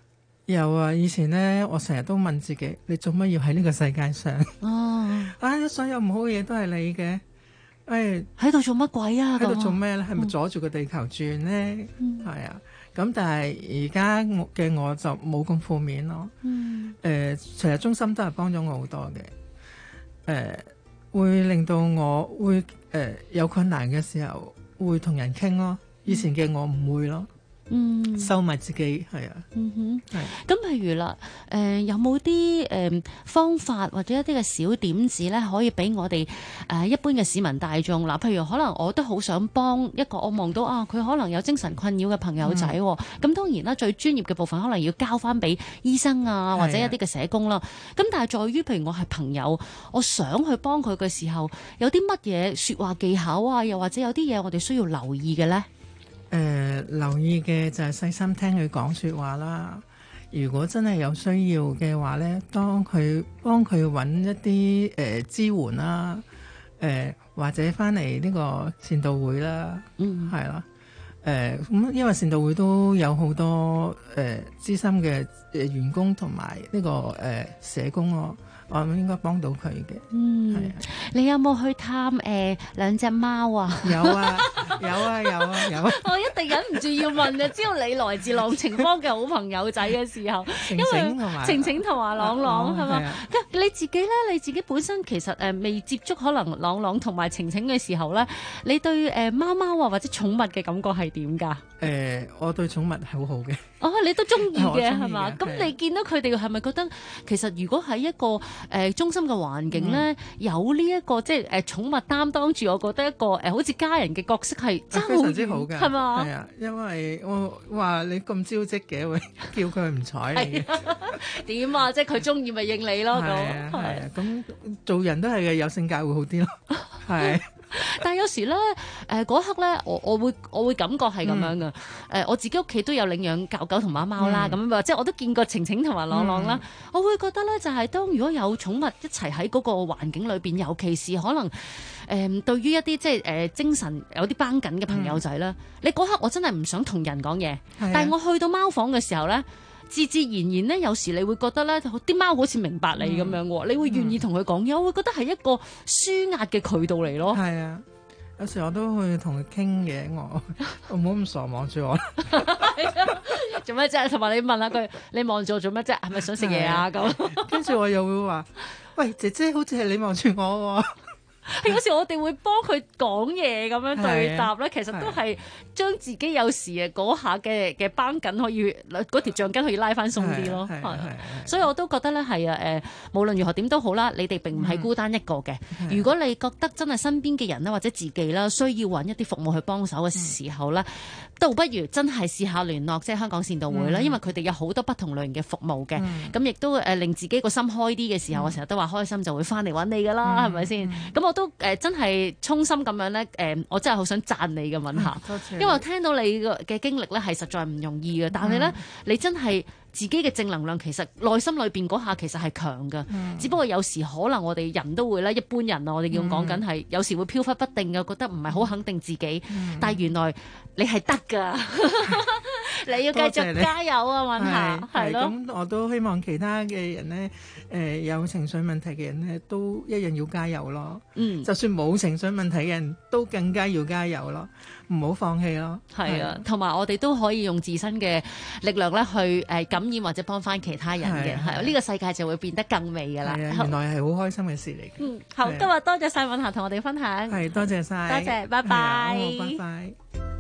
有啊，以前咧，我成日都問自己，你做乜要喺呢個世界上？所有唔好嘅嘢都係你嘅， 喺度做乜鬼啊？ 喺度做咩咧？係咪阻住個地球轉咧？係啊，咁但係而家嘅我就冇咁負面咯。其實中心都係幫咗我好多嘅，會令到我會有困難嘅時候會同人傾咯，以前嘅我唔會咯。收埋自己係啊。 咁譬如啦，有冇啲方法或者一啲嘅小點子咧，可以俾我哋一般嘅市民大眾嗱？譬如可能我都好想幫一個我望到佢可能有精神困擾嘅朋友仔，咁當然啦，最專業嘅部分可能要交翻俾醫生啊，或者一啲嘅社工啦。咁但係在於譬如我係朋友，我想去幫佢嘅時候，有啲乜嘢說話技巧啊，又或者有啲嘢我哋需要留意嘅咧？ 留意嘅就係細心聽佢講說話啦。如果真係有需要嘅話咧，幫佢揾一啲支援啦，或者翻嚟呢個善導會啦，係啦。咁因為善導會都有好多資深嘅員工同埋呢個社工咯。我應該幫到佢嘅。係啊。 你有冇去探兩隻貓啊？ 有啊。 我一定忍唔住要問啊！知道你來自朗晴坊嘅好朋友仔嘅時候，晴晴同埋朗朗係嘛？咁你自己咧，你自己本身其實未接觸可能朗朗同埋晴晴嘅時候咧，你對貓貓啊或者寵物嘅感覺係點㗎？ 我對寵物係好好嘅。 你都中意嘅係嘛？咁你見到佢哋係咪覺得其實如果喺一個中心嘅環境咧，有呢一個即係寵物擔當住，我覺得一個好似家人嘅角色係真係非常之好嘅， 係嘛？ 係啊，因為我話你咁招積嘅，會叫佢唔睬你點啊？即係佢中意咪應你咯。 係啊，咁做人都係嘅，有性格會好啲咯。係。 但係有時咧，嗰刻咧，我會感覺係咁樣嘅。我自己屋企都有領養狗狗同貓貓啦，咁樣即係我都見過晴晴同埋朗朗啦。我會覺得咧，就係當如果有寵物一齊喺嗰個環境裏邊，尤其是可能對於一啲即係精神有啲繃緊嘅朋友仔啦，你嗰刻我真係唔想同人講嘢，但係我去到貓房嘅時候咧，自然然咧，有時你會覺得咧，啲貓好似明白你咁樣喎，你會願意同佢講嘢，我會覺得係一個抒壓嘅渠道嚟咯。 係啊，有時我都會同佢傾嘅，我唔好咁傻望住我。 做咩啫？同埋你問下佢，你望住我做乜啫？係咪想食嘢啊？咁跟住我又會話，喂，姐姐，好似係你望住我喎。 有時我哋會幫佢講嘢咁樣對答咧，其實都係將自己有時嗰下嘅繃緊可以嗰條橡筋可以拉翻鬆啲咯。所以我都覺得咧係無論如何點都好啦，你哋並唔係孤單一個嘅。如果你覺得真係身邊嘅人啦或者自己啦需要揾一啲服務去幫手嘅時候咧，倒不如真係試下聯絡即係香港善導會啦，因為佢哋有好多不同類型嘅服務嘅。咁亦都令自己個心開啲嘅時候，我成日都話開心就會翻嚟揾你噶啦，係咪先？咁我都真係衷心咁樣咧，我真係好想讚你嘅問下，因為我聽到你嘅經歷咧係實在唔容易嘅，但係咧你真係自己嘅正能量其實內心裏邊嗰下其實係強嘅，只不過有時可能我哋人都會咧，一般人啊，我哋要講緊係有時會飄忽不定嘅，覺得唔係好肯定自己，但係原來你係得㗎，你要繼續加油啊！問下係咯， 咁我都希望其他嘅人咧，有情緒問題嘅人咧，都一樣要加油咯。就算冇情緒問題嘅人都更加要加油咯，唔好放棄咯。 係啊，同埋我哋都可以用自身嘅力量咧去感染或者幫翻其他人嘅，係呢個世界就會變得更美㗎啦。 原來係好開心嘅事嚟嘅。 好，今日多謝晒敏霞同我哋分享。 係，多謝晒。 多謝，拜拜。 拜拜。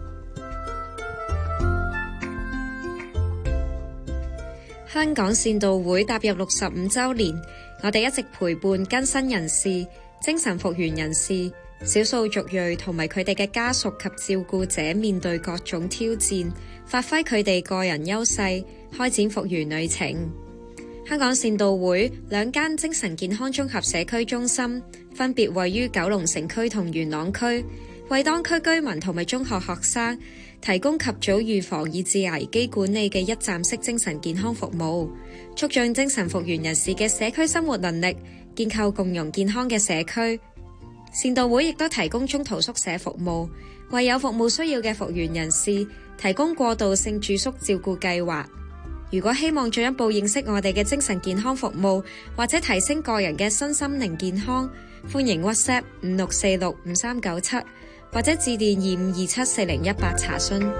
香港善導會踏入65週年，我哋一直陪伴更新人士、精神復原人士、少數族裔同埋佢哋嘅家屬及照顧者面對各種挑戰，發揮佢哋個人優勢，開展復原旅程。香港善導會2間精神健康綜合社區中心，分別位於九龍城區同元朗區，為當區居民同埋中學學生提供及早預防以至危機管理嘅一站式精神健康服務，促進精神復原人士嘅社區生活能力，建構共融健康嘅社區。善導會亦都提供中途宿舍服務，為有服務需要嘅復原人士提供過渡性住宿照顧計劃。 如果希望進一步認識我哋嘅精神健康服務，或者提升個人嘅身心靈健康，歡迎 WhatsApp 56465397，或者致電25274018查詢。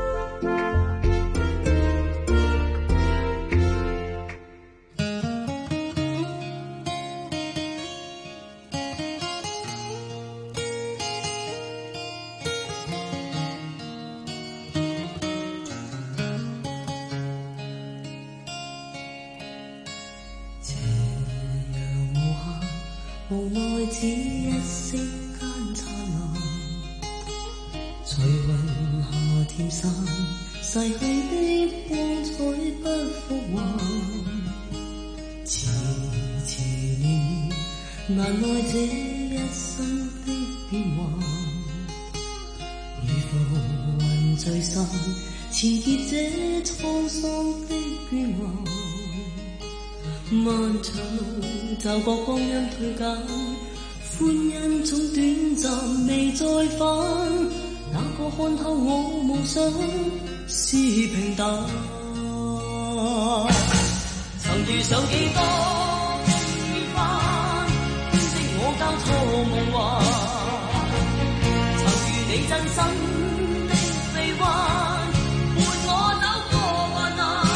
無奈只一息間燦爛，隨雲霞漸散，逝去的光彩不復還。遲遲年月，難耐這一生的變幻。如浮雲聚散，纏結這滄桑的倦顏。漫長路，驟覺光陰退減，歡欣總短暫，未再返。那個看透我夢想是平淡，曾遇上幾多風雨翻，編織我交錯夢幻。曾遇你真心的臂彎，伴我走過患難。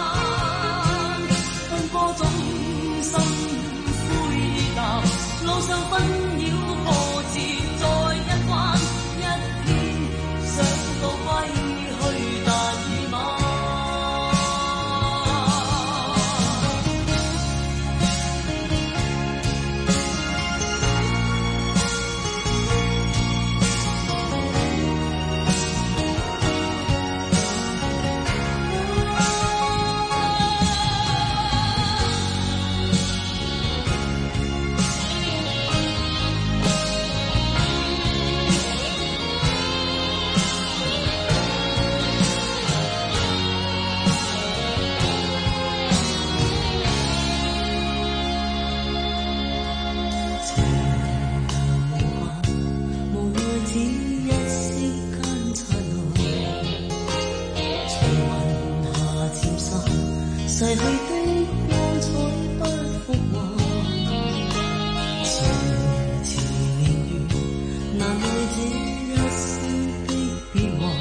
多種心灰意淡，路上紛擾波折再一彎，一天想到歸去但已晚。逝去的光彩不復還，遲遲年月，難耐這一生的變幻。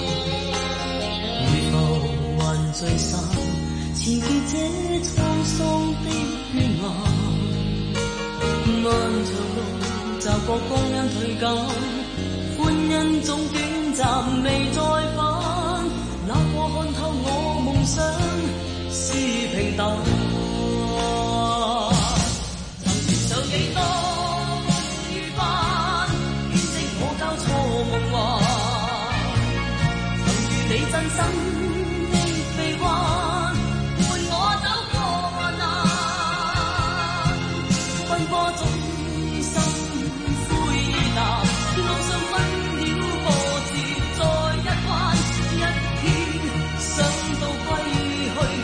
如浮雲聚散，纏結這滄桑的倦顏。漫長路，驟覺光陰退減，歡欣總短暫，未再返。那個看透我夢想是平淡，曾遇上幾多風雨翻，編織我交錯夢幻。曾遇你真心的臂彎，伴我走過患難。奔波中心灰意淡，路上紛擾波折再一彎，一天想到歸去。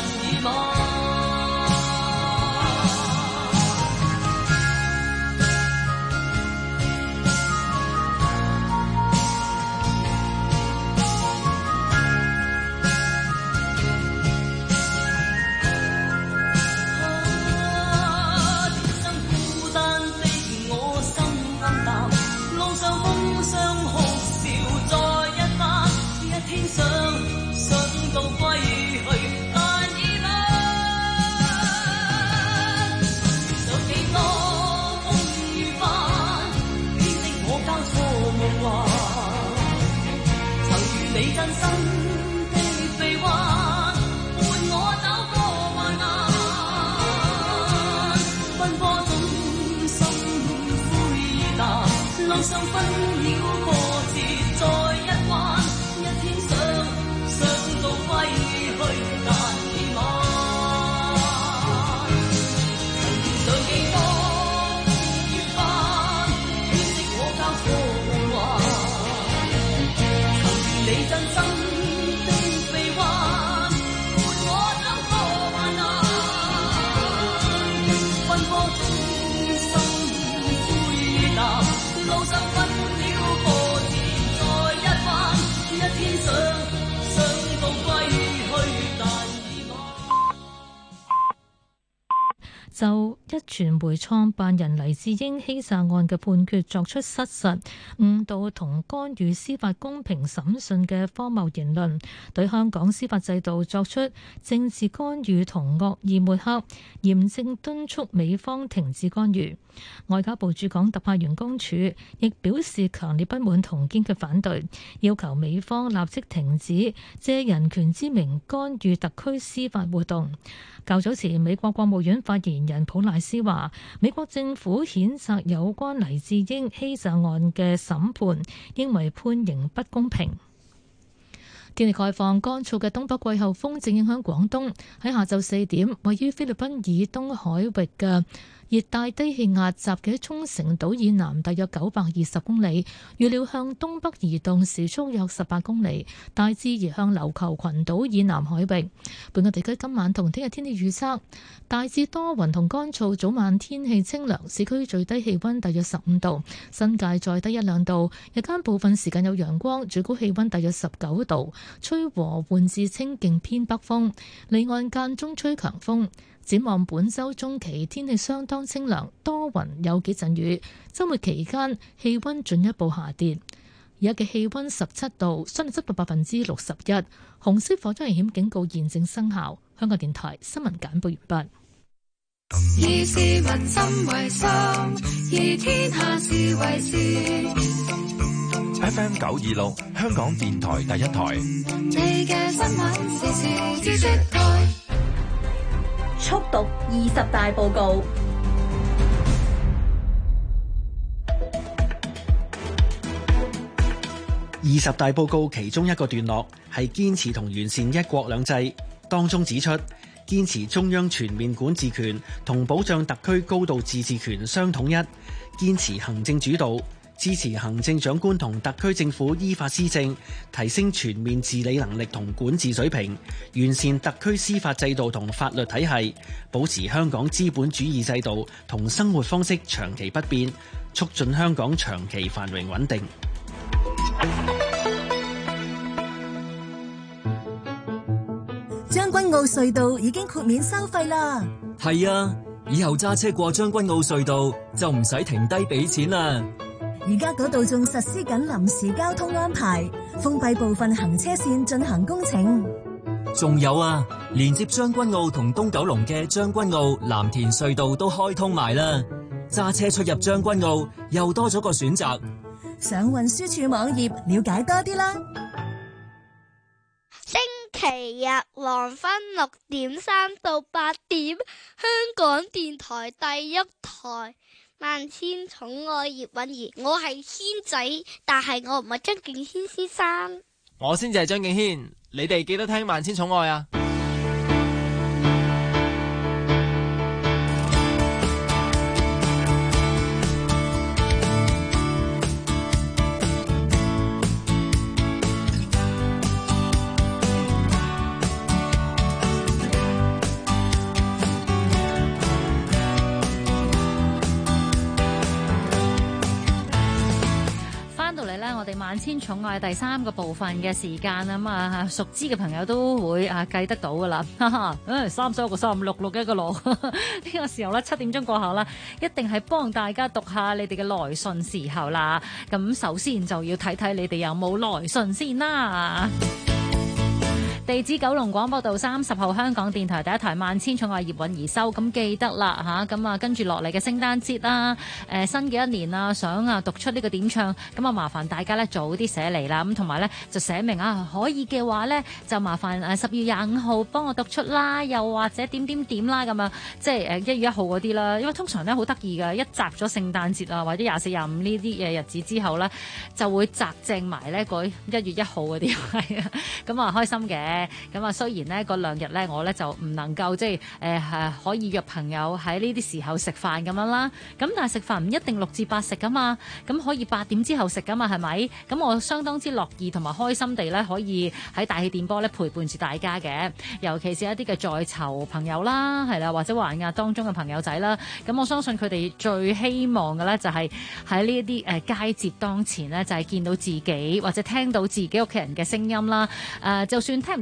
你真心的臂彎，伴我走過患難。奔波中心灰意淡，路上紛擾波折再一彎，一天想到歸去但已晚。曾遇上幾多風雨翻，編織我交錯夢幻。你真心的臂彎，伴我走過患難。奔波中心灰意淡，路上紛擾波折再一彎，一天想到歸去但已晚。 就壹傳媒創辦人黎智英欺詐案嘅判決作出失實、誤導同干預司法公平審訊嘅荒謬言論，對香港司法制度作出政治干預同惡意抹黑，嚴正敦促美方停止干預。外交部駐港特派員公署亦表示強烈不滿同堅決反對，要求美方立即停止借人權之名干預特區司法活動。較早前，美國國務院發言人普賴斯話，美國政府譴責有關黎智英欺詐案嘅審判，認為判刑不公平。天氣概況，乾燥嘅東北季候風正影響廣東。喺下晝4點，位於菲律賓以東海域嘅熱帶低氣壓集結喺沖繩島以南大約920公里，預料向東北移動，時速約18公里，大致移向琉球群島以南海域。本港地區今晚同聽日天氣預測，大致多雲同乾燥，早晚天氣清涼，市區最低氣溫大約15度，新界再低1-2度，日間部分時間有陽光，最高氣溫大約19度，吹和緩至清勁偏北風，離岸間中吹強風。展望本週中期天氣相當清涼，多雲有幾陣雨。週末期間氣溫進一步下跌。而家嘅氣溫17度，相對濕度61%。紅色火災危險警告現正生效。香港電台新聞簡報完畢。 以市民心為心，以天下事為事。 FM 926，香港電台第一台。 你嘅新聞時事知識台。 速讀20大報告。 20大報告其中一個段落係堅持同完善一國兩制，當中指出，堅持中央全面管治權同保障特區高度自治權相統一，堅持行政主導，支持行政長官同特區政府依法施政，提升全面治理能力同管治水平，完善特區司法制度同法律體系，保持香港資本主義制度同生活方式長期不變，促進香港長期繁榮穩定。 將軍澳隧道已經豁免收費啦。 係啊，以後揸車過將軍澳隧道就唔使停低俾錢啦。 而家嗰度仲實施緊臨時交通安排，封閉部分行車線進行工程。 仲有啊，連接將軍澳同東九龍嘅將軍澳藍田隧道都開通埋啦，揸車出入將軍澳又多咗個選擇。 上運輸署網頁了解多啲啦。 星期日黃昏6點3到8點，香港電台第一台。萬千寵愛葉韻儀，我係軒仔，但係我唔係張敬軒先生。 我先至係張敬軒，你哋記得聽萬千寵愛啊！ 我哋萬千寵愛第3個部分嘅時間啊嘛，熟知嘅朋友都會計得到噶啦。3收個3，6一個6。呢個時候咧7點鐘過後啦，一定係幫大家讀下你哋嘅來信時候啦。咁首先就要睇睇你哋有冇來信先啦。地址九龍廣播道30號，香港電台第一台萬千寵愛葉韻儀收，咁記得啦嚇，咁跟住落嚟嘅聖誕節啦，新嘅一年啊，想讀出呢個點唱，咁麻煩大家咧早啲寫嚟啦，咁同埋咧就寫明可以嘅話咧就麻煩12月25號幫我讀出啦，又或者點啦咁樣，即係1月1號嗰啲啦，因為通常咧好得意㗎，一擲咗聖誕節啊或者24、25呢啲嘅日子之後咧，就會擲正埋咧嗰1月1號嗰啲，係啊，咁開心嘅。咁雖然呢嗰2日呢，我呢就唔能夠即係可以約朋友喺呢啲時候食飯咁樣啦。咁但係食飯唔一定6至8食噶嘛，咁可以8點之後食噶嘛，係咪？咁我相當之樂意同埋開心地呢，可以喺大氣電波呢陪伴住大家嘅。尤其是一啲嘅在囚朋友啦，係啦，或者還押當中嘅朋友仔啦。咁我相信佢哋最希望嘅呢，就係喺呢一啲佳節當前呢，就係見到自己或者聽到自己屋企人嘅聲音啦。就算聽唔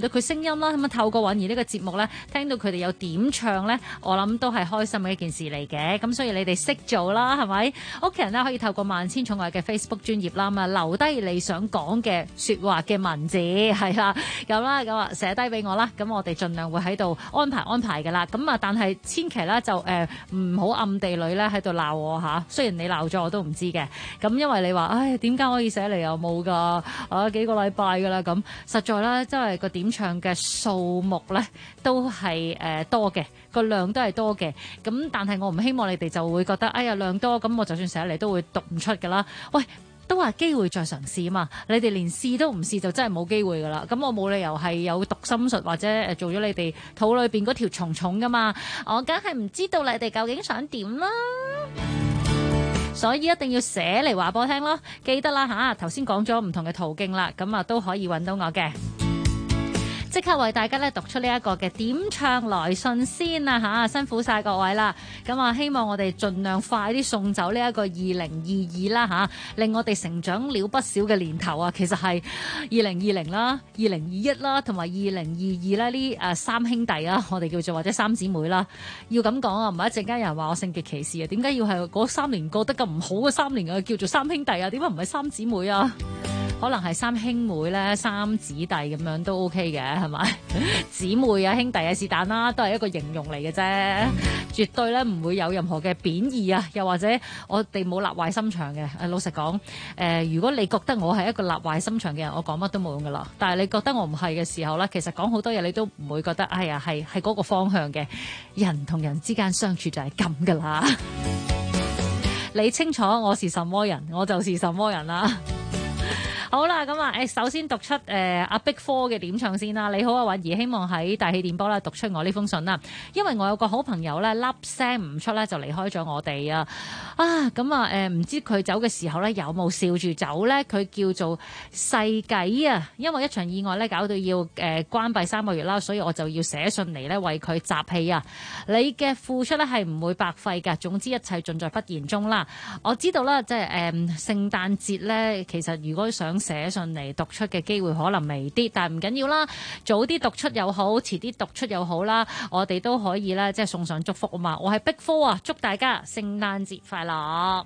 到佢聲音啦，咁啊透過允兒呢個節目咧，聽到佢哋有點唱咧，我諗都係開心嘅一件事嚟嘅。咁所以你哋識做啦，係咪？屋企人咧可以透過萬千寵愛嘅 Facebook 專頁啦，咁啊留低你想講嘅説話嘅文字係啦，咁啊寫低俾我啦，咁我哋盡量會喺度安排㗎啦。咁啊，但係千祈咧就唔好暗地裏咧喺度鬧我嚇。雖然你鬧咗我都唔知嘅，咁因為你話唉點解可以寫嚟又冇㗎？幾個禮拜㗎啦，咁實在咧真係個點唱嘅數目咧都係多嘅，個量都係多嘅。咁但係我唔希望你哋就會覺得哎呀量多，咁我就算寫嚟都會讀唔出㗎啦。喂，都話機會再嘗試啊嘛，你哋連試都唔試就真係冇機會㗎啦。咁我冇理由係有讀心術或者做咗你哋肚裏邊嗰條蟲蟲㗎嘛，我梗係唔知道你哋究竟想點啦。所以一定要寫嚟話俾我聽咯，記得啦嚇。頭先講咗唔同嘅途徑啦，咁啊都可以揾到我嘅。即刻為大家咧讀出呢一個嘅點唱來信先啊嚇，辛苦晒各位啦。咁啊，希望我哋盡量快啲送走呢一個2022啦嚇，令我哋成長了不少嘅年頭啊。其實係2020啦、2021啦同埋2022啦呢三兄弟啊，我哋叫做或者三姊妹啦。要咁講啊，唔係一陣間有人話我性別歧視啊？點解要係嗰3年過得咁唔好嘅3年啊？叫做三兄弟啊？點解唔係三姊妹啊？可能係三兄妹咧、三姊弟咁樣都 OK 嘅，係咪？姊妹啊、兄弟啊，是但啦，都係一個形容嚟嘅啫，絕對咧唔會有任何嘅貶義啊，又或者我哋冇立壞心腸嘅。老實講，如果你覺得我係一個立壞心腸嘅人，我講乜都冇用噶啦。但係你覺得我唔係嘅時候咧，其實講好多嘢你都唔會覺得，哎呀係嗰個方向嘅。人同人之間相處就係咁噶啦。你清楚我是什麼人，我就是什麼人啦。好啦，咁啊，首先讀出阿碧科嘅點唱先啦。你好啊，允兒，希望喺大氣電波咧讀出我呢封信啦。因為我有個好朋友咧，粒聲唔出咧就離開咗我哋啊。咁啊，唔知佢走嘅時候咧有冇笑住走咧？佢叫做世紀啊，因為一場意外咧搞到要關閉3個月啦，所以我就要寫信嚟咧為佢集氣啊。你嘅付出咧係唔會白費㗎。總之一切盡在不言中啦。我知道啦，即係聖誕節咧，其實如果想寫信嚟讀出嘅機會可能微啲，但係唔緊要啦，早啲讀出又好，遲啲讀出又好啦，我哋都可以咧即係送上祝福啊嘛！我係碧科啊，祝大家聖誕節快樂！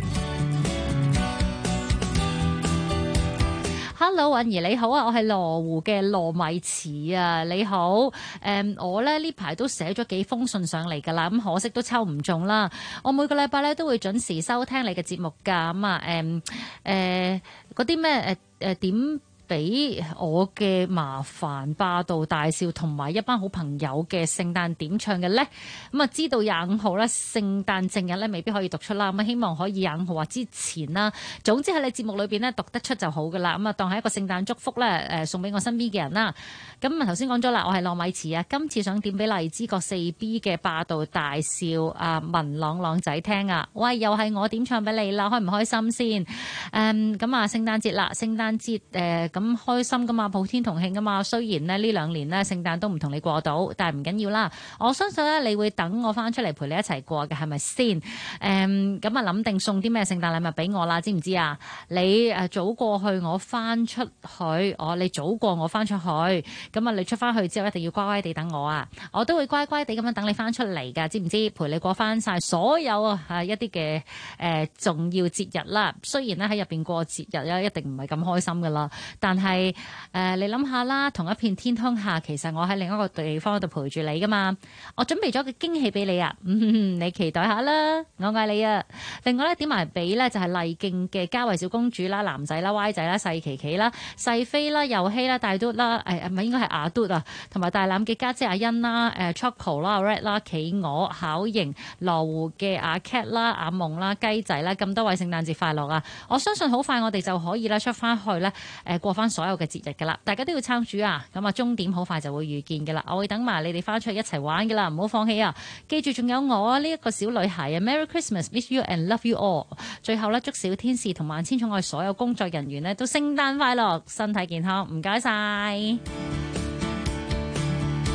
Hello， 允兒你好啊，我係羅湖嘅羅米糍啊，你好。我咧呢排都寫咗幾封信上嚟㗎啦，咁可惜都抽唔中啦。我每個禮拜咧都會準時收聽你嘅節目㗎，咁啊嗰啲咩點俾我嘅麻煩霸道大笑同埋一班好朋友嘅聖誕點唱嘅咧，咁啊知道25號咧聖誕正日咧未必可以讀出啦，咁啊希望可以25號或之前啦，總之喺你節目裏邊咧讀得出就好噶啦，咁啊當係一個聖誕祝福咧送俾我身邊嘅人啦。咁啊頭先講咗啦，我係糯米糍啊，今次想點俾荔枝角 4B 嘅霸道大笑啊文朗朗仔聽啊，喂又係我點唱俾你啦，開唔開心先？咁啊聖誕節啦，聖誕節咁開心噶嘛，普天同慶噶嘛。雖然呢2年呢聖誕都唔同你過到，但係唔緊要啦。我相信咧你會等我翻出嚟陪你一齊過嘅，係咪先？咁啊諗定送啲咩聖誕禮物俾我啦，知唔知啊？你早過去，我翻出去。你早過我翻出去，咁啊你出翻去之後一定要乖乖地等我啊！我都會乖乖地咁樣等你翻出嚟噶，知唔知？陪你過翻晒所有一啲嘅重要節日啦。雖然咧喺入邊過節日咧一定唔係咁開心噶啦。但係你諗下啦，同一片天空下，其實我喺另一個地方度陪住你噶嘛。我準備咗個驚喜俾你啊，你期待下啦，我愛你啊！另外咧點埋俾咧就係麗徑嘅嘉慧小公主啦、男仔啦、Y 仔啦、細琪琪啦、細飛啦、遊希啦、大嘟啦，唔係應該係阿嘟啊，同埋大欖嘅家姐阿欣啦、Choco 啦、Red 啦、企鵝、巧盈、羅湖嘅阿 Cat 啦、阿夢啦、雞仔啦，咁多位聖誕節快樂啊！我相信好快我哋就可以咧出翻去咧過翻所有嘅節日㗎啦，大家都要撐住啊！咁啊，終點好快就會遇見㗎啦，我會等埋你哋翻出去一齊玩㗎啦，唔好放棄啊！記住仲有我呢一個小女孩啊 ，Merry Christmas，Miss you and love you all。最後咧，祝小天使同萬千寵愛所有工作人員咧都聖誕快樂，身體健康，唔該晒。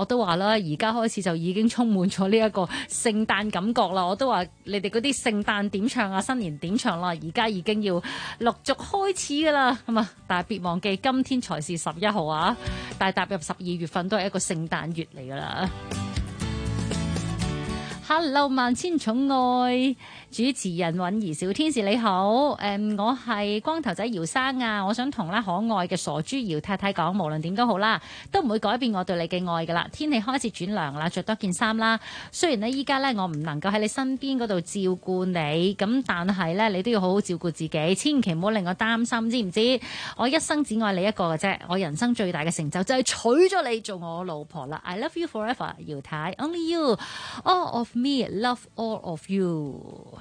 我都話啦，而家開始就已經充滿咗呢一個聖誕感覺啦。我都話你哋嗰啲聖誕點唱啊、新年點唱啦，而家已經要陸續開始噶啦，係嘛？但係別忘記今天才是11號啊！但係踏入12月份都係一個聖誕月嚟噶啦。Hello， 萬千寵愛主持人韻兒小天使你好，我係光頭仔姚生啊，我想同咧可愛嘅傻豬姚太太講，無論點都好啦，都唔會改變我對你嘅愛噶啦。天氣開始轉涼啦，着多件衫啦。雖然呢依家咧我唔能夠喺你身邊嗰度照顧你，咁但係咧你都要好好照顧自己，千祈唔好令我擔心，知唔知？我一生只愛你一個嘅啫，我人生最大嘅成就就係娶咗你做我老婆啦。I love you forever， 姚太 ，Only you，all of me love all of you。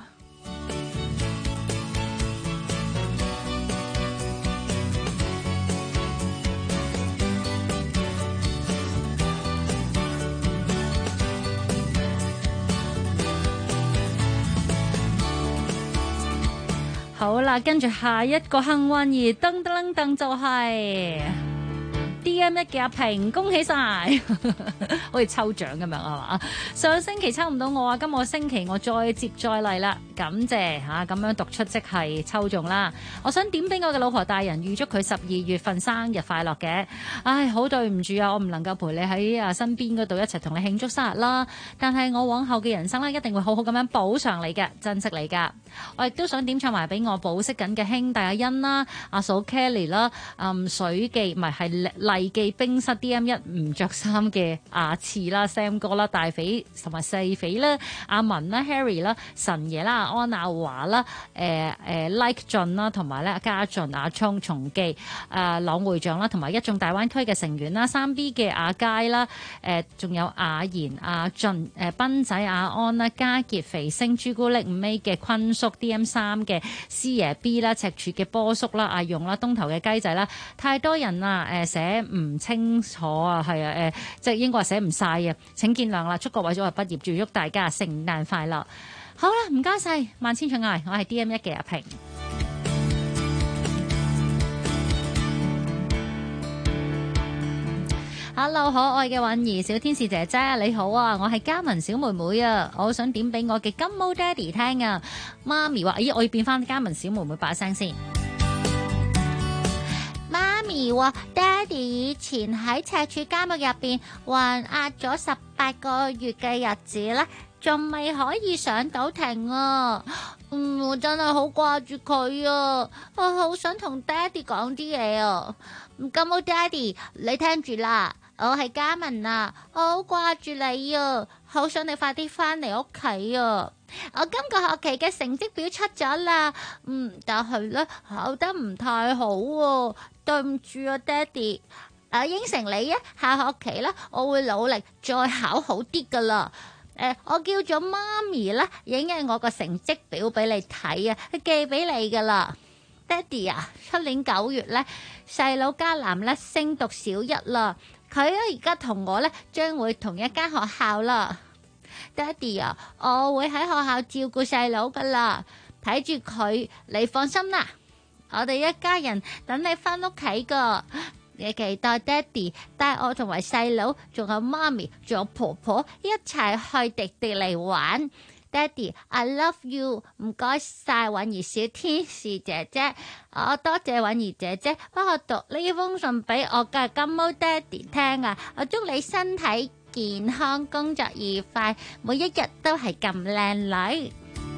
好啦，跟住下一個幸運兒，噔噔噔就係 DM1 嘅阿平，恭喜晒，好似抽獎咁樣係嘛？上星期抽唔到我啊，今個星期我再接再厲啦，感謝嚇，咁樣讀出即係抽中啦。我想點俾我嘅老婆大人預祝佢12月份生日快樂嘅。唉，好對唔住啊，我唔能夠陪你喺身邊嗰度一齊同你慶祝生日啦。但係我往後嘅人生咧，一定會好好咁樣補償你嘅，珍惜你㗎。我亦都想點唱埋俾我保釋緊嘅兄弟阿欣啦、阿嫂 Kelly 啦、水記唔係麗記冰室 DM1 唔着衫嘅阿次啦、Sam 哥啦、大肥同埋細肥啦、阿文啦、Harry 啦、神爺啦、阿安、阿華啦、Like 俊啦，同埋咧家俊、阿聰、松記、朗會長啦，同埋一眾大灣區嘅成員啦、3B 嘅阿佳啦、仲有阿賢、阿俊、斌仔、阿安啦、家傑、肥星、朱古力5A 嘅坤叔 DM3 嘅師爺 B 啦、赤柱嘅波叔啦、阿勇啦、東頭嘅雞仔啦，太多人啊！寫唔清楚啊，係啊，即係應該係寫唔晒啊，請見諒啦。祝各位早日畢業，祝大家聖誕快樂。好啦，唔該晒，萬千寵愛，我係 DM1 嘅阿平。Hello， 可愛嘅韻兒小天使姐姐你好啊，我係嘉文小妹妹啊，我好想點俾我嘅金毛爹哋聽啊。媽咪話：咦，我要變翻嘉文小妹妹把聲先。媽咪話：爹哋以前喺赤柱監獄入邊還押咗18個月嘅日子咧，仲未可以上到庭啊。我真係好掛住佢啊，我好想同爹哋講啲嘢啊。金毛爹哋，你聽住啦。我係嘉文啊，我好掛住你啊，好想你快啲翻嚟屋企啊！我今個學期嘅成績表出咗啦，但係咧考得唔太好喎，對唔住啊，爹哋。我應承你啊，下學期咧我會努力再考好啲噶啦。我叫咗媽咪咧，影印我個成績表俾你睇啊，寄俾你噶啦。爹哋啊，出年9月咧，細佬嘉南咧升讀小1啦。佢咧而家同我咧將會同一間學校啦。爹哋啊，我會喺學校照顧細佬噶啦，睇住佢，你放心啦。我哋一家人等你翻屋企噶，你期待爹哋帶我同埋細佬，仲有媽咪，仲有婆婆一齊去迪士尼玩。爹哋 I love you， 唔該晒韻兒小天使姐姐，我多謝韻兒姐姐幫我讀呢封信俾我嘅金毛爹哋聽啊！我祝你身體健康，工作愉快，每一日都係咁靚女。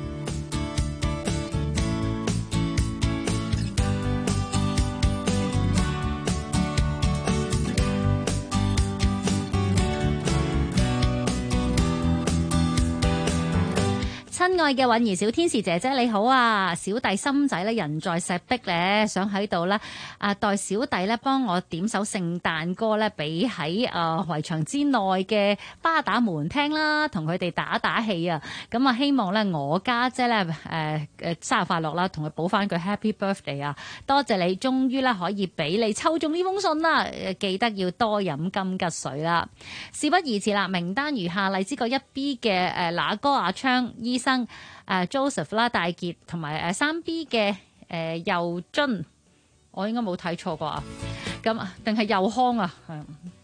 親愛嘅韻兒小天使姐姐你好啊，小弟心仔咧人在石壁咧，想喺度咧代小弟咧幫我點首聖誕歌咧，俾喺圍牆之內嘅巴打們聽啦，同佢哋打打氣啊！咁啊，希望咧我家姐咧生日快樂啦，同佢補翻句 Happy Birthday 啊！多謝你，終於咧可以俾你抽中呢封信啦，記得要多飲金桔水啦。事不宜遲啦，名單如下：荔枝角1B 嘅那哥阿昌醫生。Joseph 啦、大傑同埋3B 嘅佑津，我應該冇睇錯啩？咁定係佑康啊？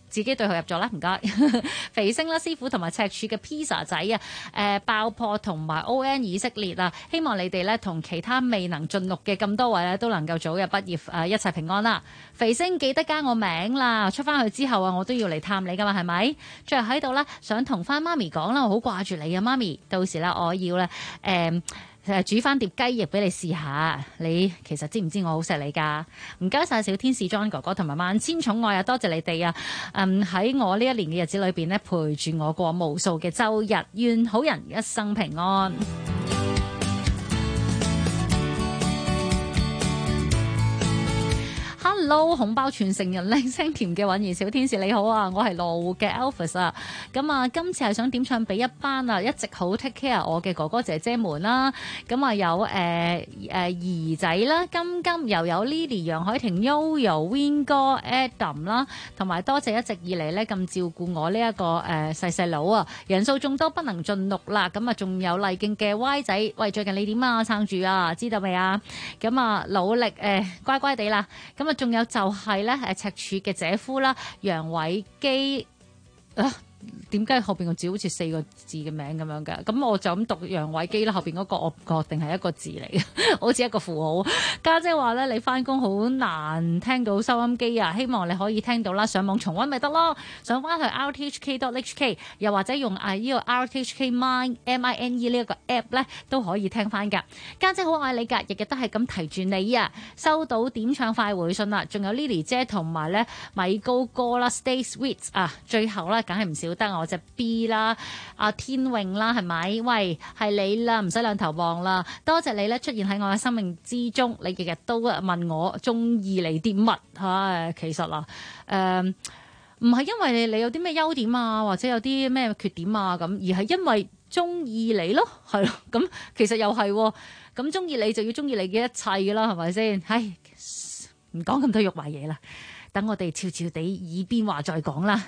自己對號入座啦，唔該。肥星啦，師傅同埋赤柱嘅 pizza 仔啊，爆破同埋 ON 以色列啊，希望你哋咧同其他未能盡錄嘅咁多位咧都能夠早日畢業，一切平安啦。肥星記得加我名啦，出翻去之後啊，我都要嚟探你噶嘛，係咪？最後喺度咧，想同翻媽咪講啦，我好掛住你啊，媽咪，到時咧我要咧煮翻碟雞翼俾你試下，你其實知唔知我好錫你㗎？唔該晒小天使 John 哥哥同埋萬千寵愛啊！多謝你哋啊！喺我呢一年嘅日子裏邊咧，陪住我過無數嘅週日，願好人一生平安。Hello， 紅包全城人靚聲甜嘅韻兒小天使你好啊，我係羅湖嘅 Alphas 啊，咁啊今次係想點唱俾一班啊一直好 take care 我嘅哥哥姐姐們啦，咁啊有兒仔啦，金金又有 Lily 楊海婷 Yoyo Win 哥 Adam 啦，同埋多謝一直以嚟咧咁照顧我呢一個細細佬啊，人數眾多不能盡錄啦，咁啊仲有麗徑嘅 Y 仔，喂最近你點啊撐住啊，知道未啊？咁啊努力乖乖地啦，咁啊仲有就係咧赤柱嘅姐夫啦，楊偉基點解後邊個字好似4個字嘅名咁樣嘅？咁我就咁讀楊偉基啦，後邊嗰個我唔確定係一個字嚟嘅，好似一個符號。家姐話咧，你翻工好難聽到收音機啊，希望你可以聽到啦，上網重溫咪得咯。上翻去 rthk.hk， 又或者用呢個 rthk mine 呢一個 app 咧都可以聽翻㗎。家姐好愛你㗎，日日都係咁提住你啊！收到點唱快回信啦，仲有 Lily 姐同埋咧米高哥啦 ，Stay Sweet 啊！最後咧，梗係唔少得我隻 B 啦，阿天穎啦，係咪？喂，係你啦，唔使兩頭望啦。多謝你咧出現喺我嘅生命之中，你日日都問我中意你啲乜？唉，其實啊，唔係因為你有啲咩優點啊，或者有啲咩缺點啊咁，而係因為中意你咯，係咯。咁其實又係，咁中意你就要中意你嘅一切噶啦，係咪先？唉，唔講咁多肉麻嘢啦，等我哋悄悄地耳邊話再講啦。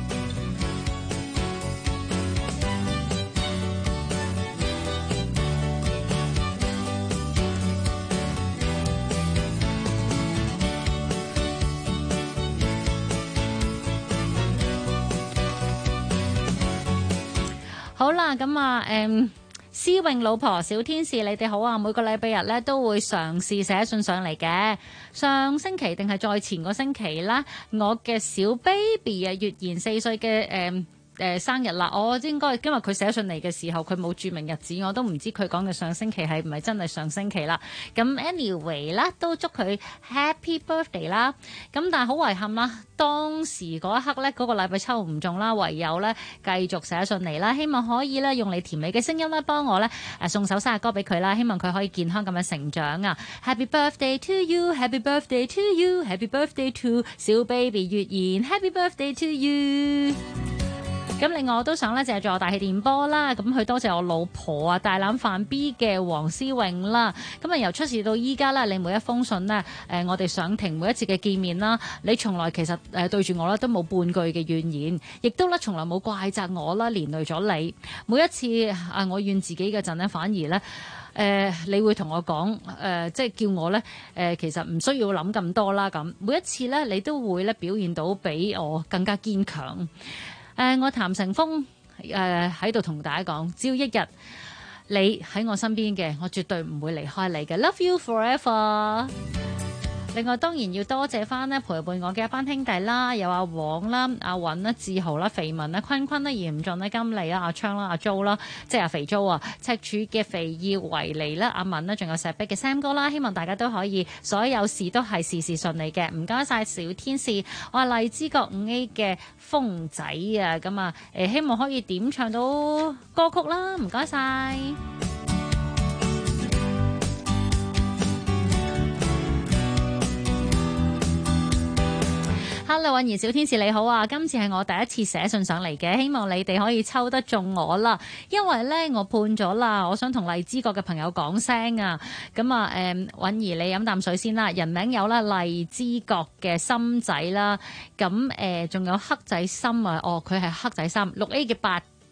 好啦，咁啊，思穎老婆小天使，你哋好啊！每個禮拜日咧都會嘗試寫信上嚟嘅。上星期定係再前個星期啦，我嘅小 baby 啊，月然4歲嘅生日啦，我應該因為佢寫信嚟嘅時候佢冇註明日子，我都唔知佢講嘅上星期係唔係真係上星期啦。咁 anyway 啦，都祝佢 happy birthday 啦。咁但係好遺憾啦，當時嗰一刻咧，嗰個禮拜抽唔中啦，唯有咧繼續寫信嚟啦。希望可以咧用你甜美嘅聲音咧幫我咧送首生日歌俾佢啦。希望佢可以健康咁樣成長啊 ！Happy birthday to you，Happy birthday to you，Happy birthday to 小 baby 月然 ，Happy birthday to you。咁另外我都想咧借助大氣電波啦，咁去多謝我老婆啊大欖飯 B 嘅黃思穎啦。咁啊由出事到依家咧，你每一封信呢，我哋上庭每一次嘅見面啦，你從來其實對住我咧都冇半句嘅怨言，亦都咧從來冇怪責我啦，連累咗你。每一次我怨自己嘅陣呢，反而咧你會同我講即係叫我咧其實唔需要諗咁多啦。咁每一次咧，你都會咧表現到比我更加堅強。我譚成峰喺度同大家講，只要一日你喺我身邊嘅，我絕對唔會離開你嘅。Love you forever。另外當然要多謝翻咧陪伴我嘅一班兄弟啦，有阿黃啦、阿韻啦、志豪啦、肥文啦、坤坤啦、嚴俊啦、金利啦、阿昌啦、阿 Jo 啦，即係阿肥 Jo 啊、赤柱嘅肥耀維尼啦、阿文啦，仲有石壁嘅 Sam 哥啦，希望大家都可以所有事都係事事順利嘅。唔該晒小天使，我係荔枝角5A 嘅風仔啊，咁啊希望可以點唱到歌曲啦，唔該晒。Hello， 韻兒小天使你好啊！今次係我第一次寫信上嚟嘅，希望你哋可以抽得中我啦。因為咧我判咗啦，我想同荔枝角嘅朋友講聲啊。咁啊，韻兒你飲啖水先啦。人名有啦，荔枝角嘅心仔啦。咁仲有黑仔心啊，哦佢係黑仔心6A 嘅8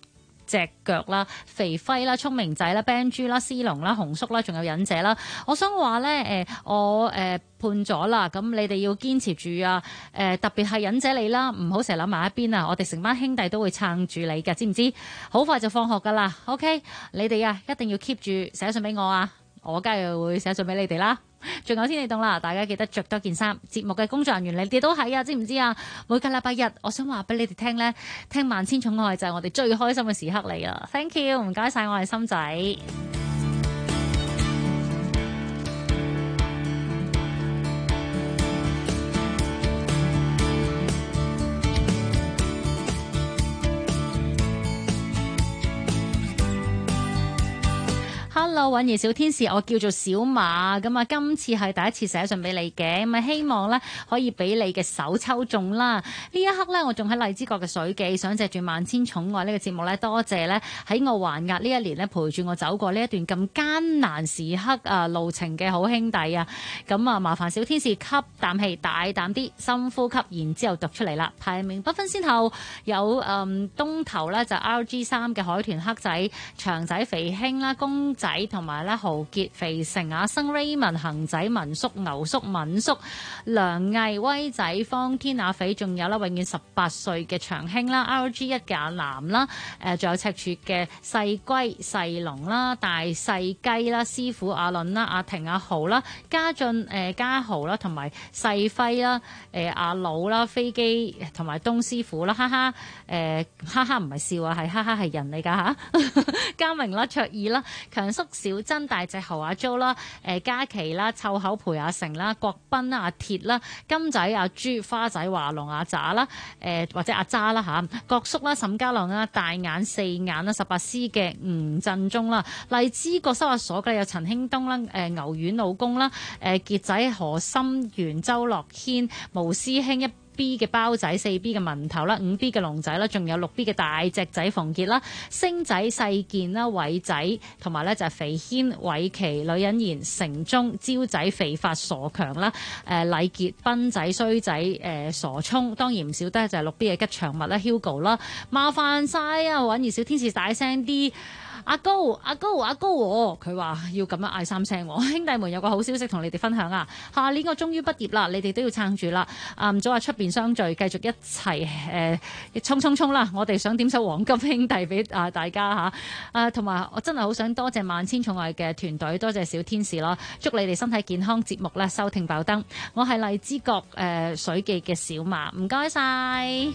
隻腳啦、肥輝啦、聰明仔啦、Ben 豬啦、C 龍啦、紅叔啦，仲有忍者啦。我想話咧我判咗啦，咁你哋要堅持住啊！特別係忍者你啦，唔好成日諗埋一邊啊！我哋成班兄弟都會撐住你嘅，知唔知？好快就放學噶啦 ，OK？ 你哋啊，一定要 keep 住寫信俾我啊！我梗係會寫信俾你哋啦。仲有天氣凍啦，大家記得着多件衫。節目嘅工作人員你哋都係啊，知唔知啊？每個禮拜日，我想話俾你哋聽咧，聽萬千寵愛就係我哋最開心嘅時刻嚟啊 ！Thank you， 唔該晒，我係心仔。Hello， 韻兒小天使，我叫做小馬，咁啊，今次係第一次寫信俾你嘅，咁啊，希望咧可以俾你嘅手抽中啦。呢一刻咧，我仲喺荔枝角嘅水記，想借住萬千寵愛呢個節目咧，多謝咧喺我還押呢一年咧陪住我走過呢一段咁艱難時刻啊路程嘅好兄弟啊，咁啊，麻煩小天使吸啖氣，大膽啲深呼吸，然之後讀出嚟啦。排名不分先後，有東頭咧就 RG3 嘅海豚黑仔、長仔肥興啦、公仔同埋咧豪傑、肥成、阿生、Raymond、恒仔、文叔、牛叔、敏叔、梁毅、威仔、方天、阿肥，仲有啦永遠18歲嘅長興啦、RG1 嘅阿南啦，仲有赤柱嘅細龜、細龍啦、大細雞啦、師傅阿倫啦、阿婷、阿豪啦、家俊、家豪啦，同埋細輝啦、阿佬啦、飛機同埋東師傅啦，哈哈，哈哈唔係笑啊，係哈哈係人嚟㗎嚇，嘉明啦、卓爾啦、強叔、小珍、大隻豪、阿 Jo 啦、嘉琪啦、臭口陪阿成啦、國斌啦、阿鐵啦、金仔、阿朱、花仔、華龍、阿渣啦、或者阿渣啦嚇、郭叔啦、沈家亮啦、大眼四眼啦、18C 嘅吳振中啦、荔枝角收押所嘅有陳興東啦、牛丸老公啦、傑仔何心元、周樂軒、毛師兄一B 嘅包仔、4B 嘅文頭啦、5B 嘅龍仔啦，仲有6B 嘅大隻仔馮傑啦、星仔細健啦、偉仔，同埋咧就係肥軒、偉琪、女人賢、成中、招仔、肥發、傻強啦、禮傑、斌仔、衰仔、傻聰，當然唔少得就係6B 嘅吉祥物啦、Hugo 啦，麻煩晒啊！揾兒小天使大聲啲。阿高，佢話要咁樣嗌3聲。兄弟們有個好消息同你哋分享啊！下年我終於畢業啦，你哋都要撐住啦。唔早話出邊相聚，繼續一齊衝啦！我哋想點首黃金兄弟俾大家嚇。同埋我真係好想多謝萬千寵愛嘅團隊，多謝小天使咯，祝你哋身體健康，節目咧收聽爆燈。我係荔枝角水記嘅小馬，唔該晒。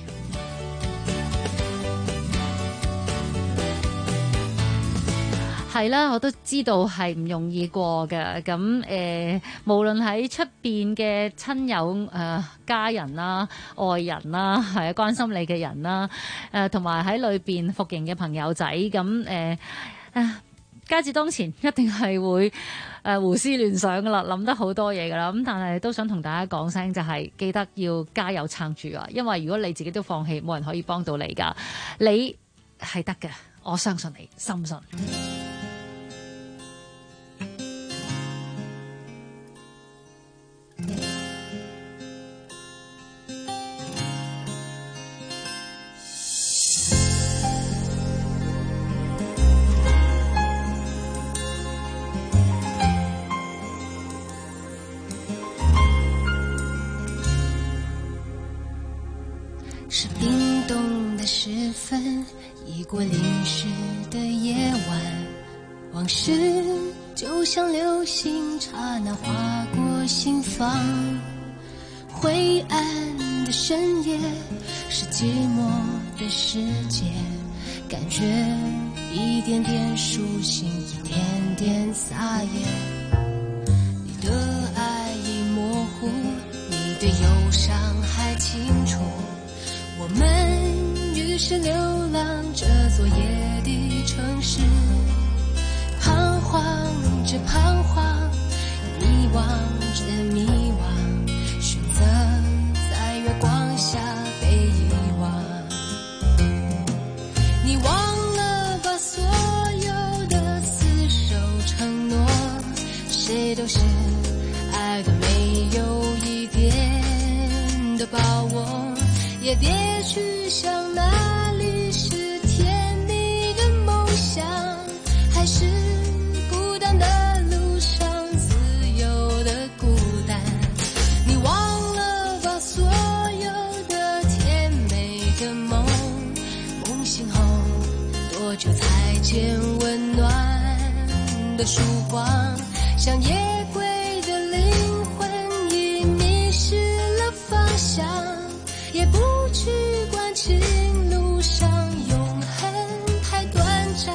係啦，我都知道係唔容易過嘅。咁無論喺出邊嘅親友、家人啦、愛人啦，係關心你嘅人啦，同埋喺裏邊服刑嘅朋友仔，咁佳節當前，一定係會胡思亂想噶啦，諗得好多嘢噶啦。咁但係都想同大家講聲，就係記得要加油撐住啊！因為如果你自己都放棄，冇人可以幫到你噶。你係得嘅，我相信你，深信。 是冰冻的时分，已过淋湿的夜晚，往事就像流星刹那划过心房。灰暗的深夜，是寂寞的世界，感觉一点点苏醒，一点点撒野。你的爱已模糊，你的忧伤还清楚，我们于是流浪这座夜的城市，彷徨着彷徨，迷惘着迷惘，选择在月光下被遗忘。你忘了把所有的厮守承诺，谁都是爱的没有一点的把握，也别去想哪里是甜蜜的還是孤單的路上自由的孤單。你忘了把所有的甜美的夢夢醒後多久才見溫暖的曙光，像夜歸的靈魂已迷失了方向，也不去管情路上永恆太短暫。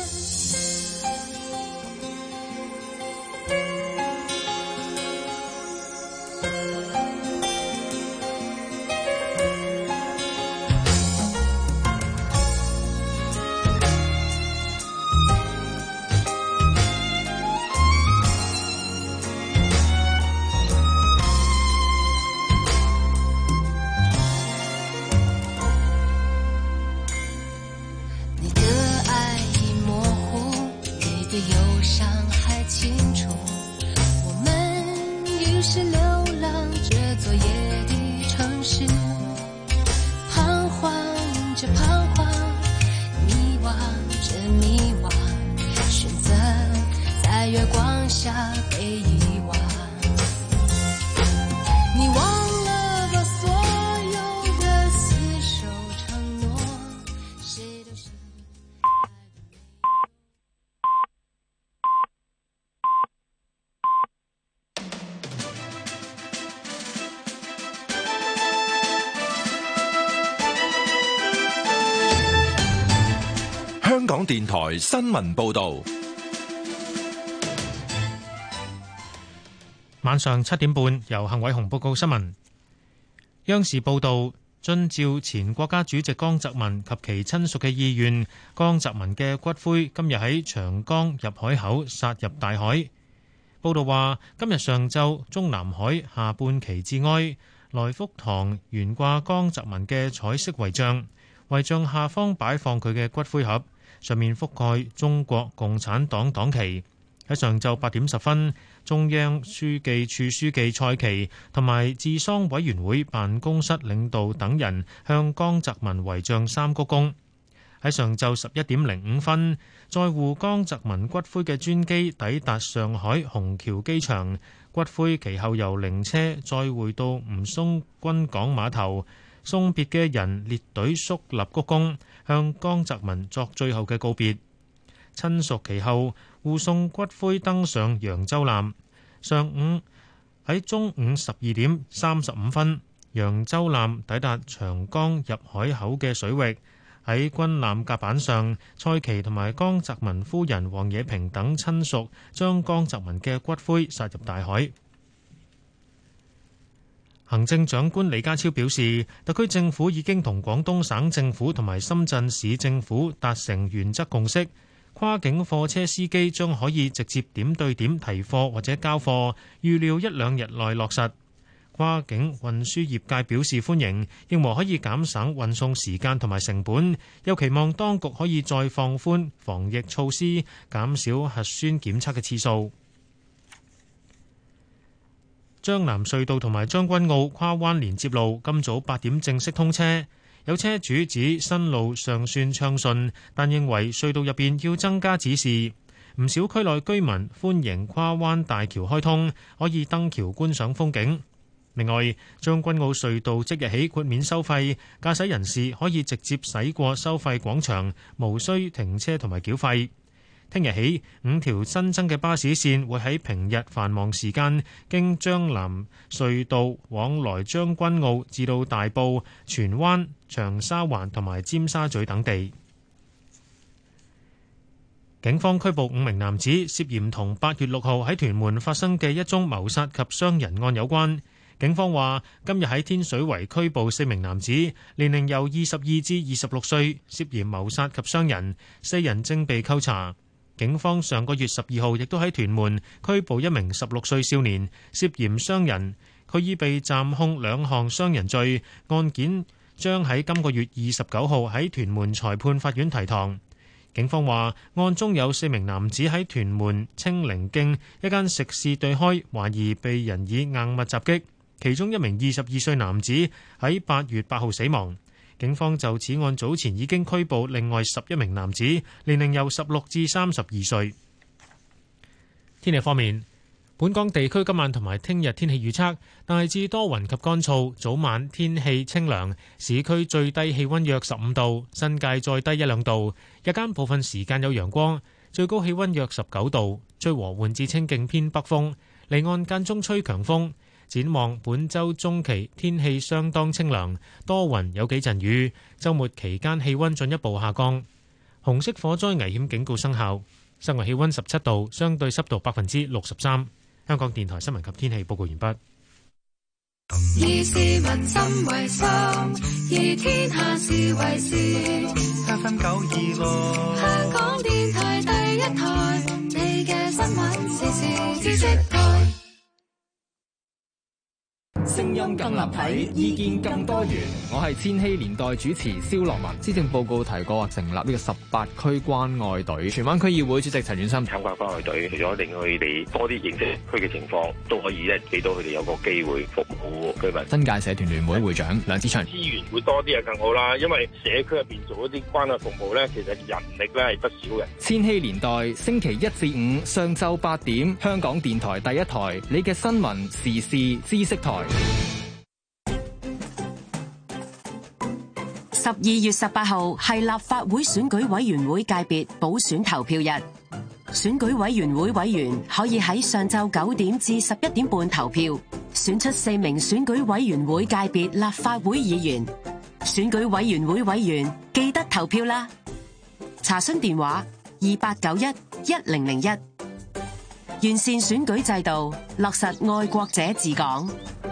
香港電台新聞報道， 晚上7點半由幸偉雄報告新聞。央視報道，遵照前國家主席江澤民及其親屬嘅意願，江澤民嘅骨灰今日喺長江入海口撒入大海。報道話，今日上晝中南海下半旗致哀，來福堂懸掛江澤民嘅彩色遺像，遺像下方擺放佢嘅骨灰盒，上面覆蓋中國共產黨黨旗。喺上晝8點10分，中央書記處書記蔡奇同埋治喪委員會辦公室領導等人向江澤民遺像三鞠躬。喺上晝11點05分，載護江澤民骨灰嘅專機抵達上海虹橋機場，骨灰其後由靈車載回到吳淞軍港碼頭。送別嘅人列隊肅立鞠躬，向江澤民作最後嘅告別。親屬其後護送骨灰登上揚州艦。喺中午12點35分，揚州艦抵達長江入海口嘅水域，喺軍艦甲板上，蔡奇同埋江澤民夫人黃野平等親屬將江澤民嘅骨灰撒入大海。行政長官李家超表示，特區政府已經同廣東省政府同埋深圳市政府達成原則共識，跨境貨車司機將可以直接點對點提貨或者交貨，預料1-2日內落實。跨境運輸業界表示歡迎，認為可以減省運送時間同埋成本，又期望當局可以再放寬防疫措施，減少核酸檢測嘅次數。將南隧道同埋將軍澳跨灣連接路今早8點正式通車，有車主指新路尚算暢順，但認為隧道入邊要增加指示。唔少區內居民歡迎跨灣大橋開通，可以登橋觀賞風景。另外，將軍澳隧道即日起豁免收費，駕駛人士可以直接駛過收費廣場，無需停車同埋繳費。聽日起，5條新增嘅巴士線會喺平日繁忙時間經將南隧道往來將軍澳至到大埔、荃灣、長沙灣同埋尖沙咀等地。警方拘捕5名男子，涉嫌同8月6號喺屯門發生嘅一宗謀殺及傷人案有關。警方話，今日喺天水圍拘捕4名男子，年齡由22至26歲，涉嫌謀殺及傷人，4人正被扣查。警方上個月12號亦都喺屯門拘捕一名16歲少年，涉嫌傷人，佢已被暫控2項傷人罪，案件將喺今個月29號喺屯門裁判法院提堂。警方話，案中有4名男子喺屯門清寧徑一間食肆對開，懷疑被人以硬物襲擊，其中一名22歲男子喺8月8號死亡。 警方就此案早前已經拘捕另外11名男子，年齡由16至32歲。天氣方面，本港地區今晚同埋聽日天氣預測大致多雲及乾燥，早晚天氣清涼，市區最低氣溫約15度，新界再低1-2度，日間部分時間有陽光，最高氣溫約19度，吹和緩至清勁偏北風，離岸間中吹強風。展望本週中期天氣相當清涼，多雲有幾陣雨，週末期間氣溫進一步下降。紅色火災危險警告生效，室外氣溫17度，相對濕度63%。香港電台新聞及天氣報告完畢。 以市民心為心，以天下事為事。FM 926，香港電台第一台，你嘅新聞時事知識台。 聲音更立體，意見更多元。我係千禧年代主持蕭樂文。施政報告提過成立呢個18區關愛隊。荃灣區議會主席陳遠心， 參加關愛隊，除咗令佢哋多啲認識區嘅情況，都可以咧俾到佢哋有個機會服務居民。 新界社團聯會會長梁志祥， 資源會多啲啊更好啦，因為社區入邊做一啲關愛服務咧，其實人力咧係不少嘅。 千禧年代星期1至5上晝8點，香港電台第一台，你嘅新聞時事知識台。 12月18號係立法會選舉委員會界別補選投票日，選舉委員會委員可以喺上晝9點至11點半投票，選出4名選舉委員會界別立法會議員。選舉委員會委員記得投票啦！查詢電話28911001。完善選舉制度，落實愛國者治港。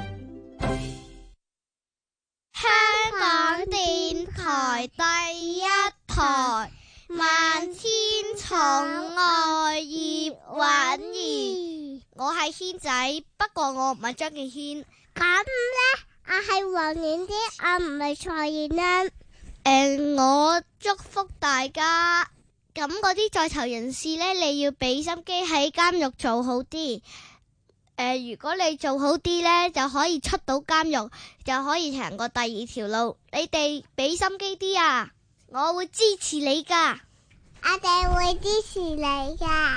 香港電台第一台，萬千寵愛葉韻儀。我係軒仔，不過我唔係張敬軒。咁呢，我係黃妍啲，我唔係蔡燕欣。我祝福大家。咁嗰啲在囚人士呢，你要俾心機喺監獄做好啲。如果你做好啲呢，就可以出到監獄，就可以行過第二條路。你哋俾心機啲啊！我會支持你噶，我哋會支持你噶。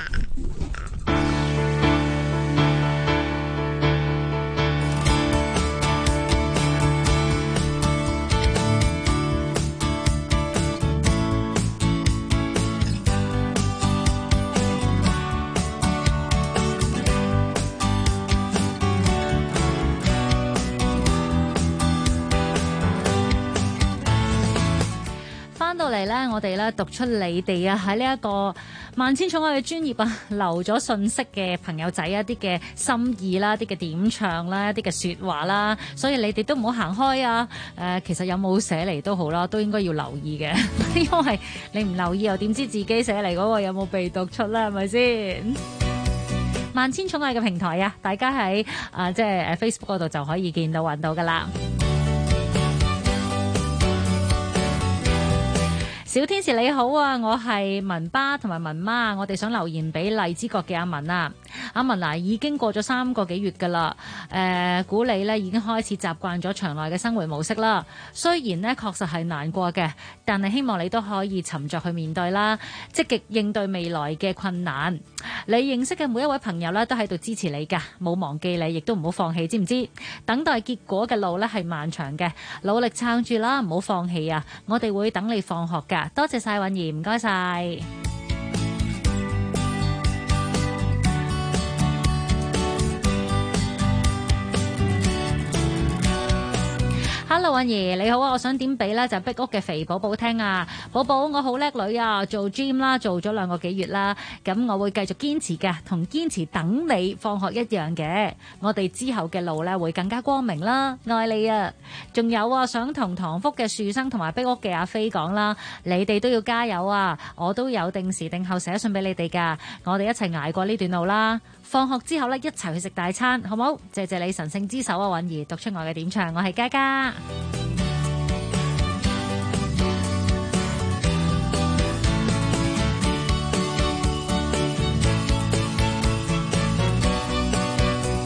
翻到嚟咧，我哋咧讀出你哋啊喺呢一個萬千寵愛嘅專頁啊，留咗信息嘅朋友仔一啲嘅心意啦，一啲嘅點唱啦，一啲嘅說話啦，所以你哋都唔好行開啊！其實有冇寫嚟都好啦，都應該要留意嘅，因為你唔留意又點知自己寫嚟嗰個有冇被讀出咧？係咪先？萬千寵愛嘅平台啊，大家喺即係Facebook 嗰度就可以見到揾到噶啦。小天使你好啊，我係文爸同埋文媽，我哋想留言俾荔枝角嘅阿文啊。阿文嗱，已經過咗3個幾月噶啦，估你咧已經開始習慣咗場內嘅生活模式啦。雖然呢確實係難過嘅，但係希望你都可以沉着去面對啦，積極應對未來嘅困難。你認識嘅每一位朋友咧都喺度支持你噶，冇忘記你，亦都唔好放棄，知唔知？等待結果嘅路咧係漫長嘅，努力撐住啦，唔好放棄啊！我哋會等你放學噶。多謝晒韻儀，唔該晒。Hello， 韻儀你好啊，我想點俾咧就壁屋嘅肥寶寶聽啊，寶寶我好叻女啊，做 gym 啦，做咗2個幾月啦，咁我會繼續堅持嘅，同堅持等你放學一樣嘅，我哋之後嘅路咧會更加光明啦，愛你啊！仲有啊，想同唐福嘅樹生同埋壁屋嘅阿飛講啦，你哋都要加油啊！我都有定時定候寫信俾你哋噶，我哋一齊捱過呢段路啦。放學之後咧，一齊去食大餐，好冇？謝謝你神聖之手啊，韻儀讀出我嘅點唱，我係嘉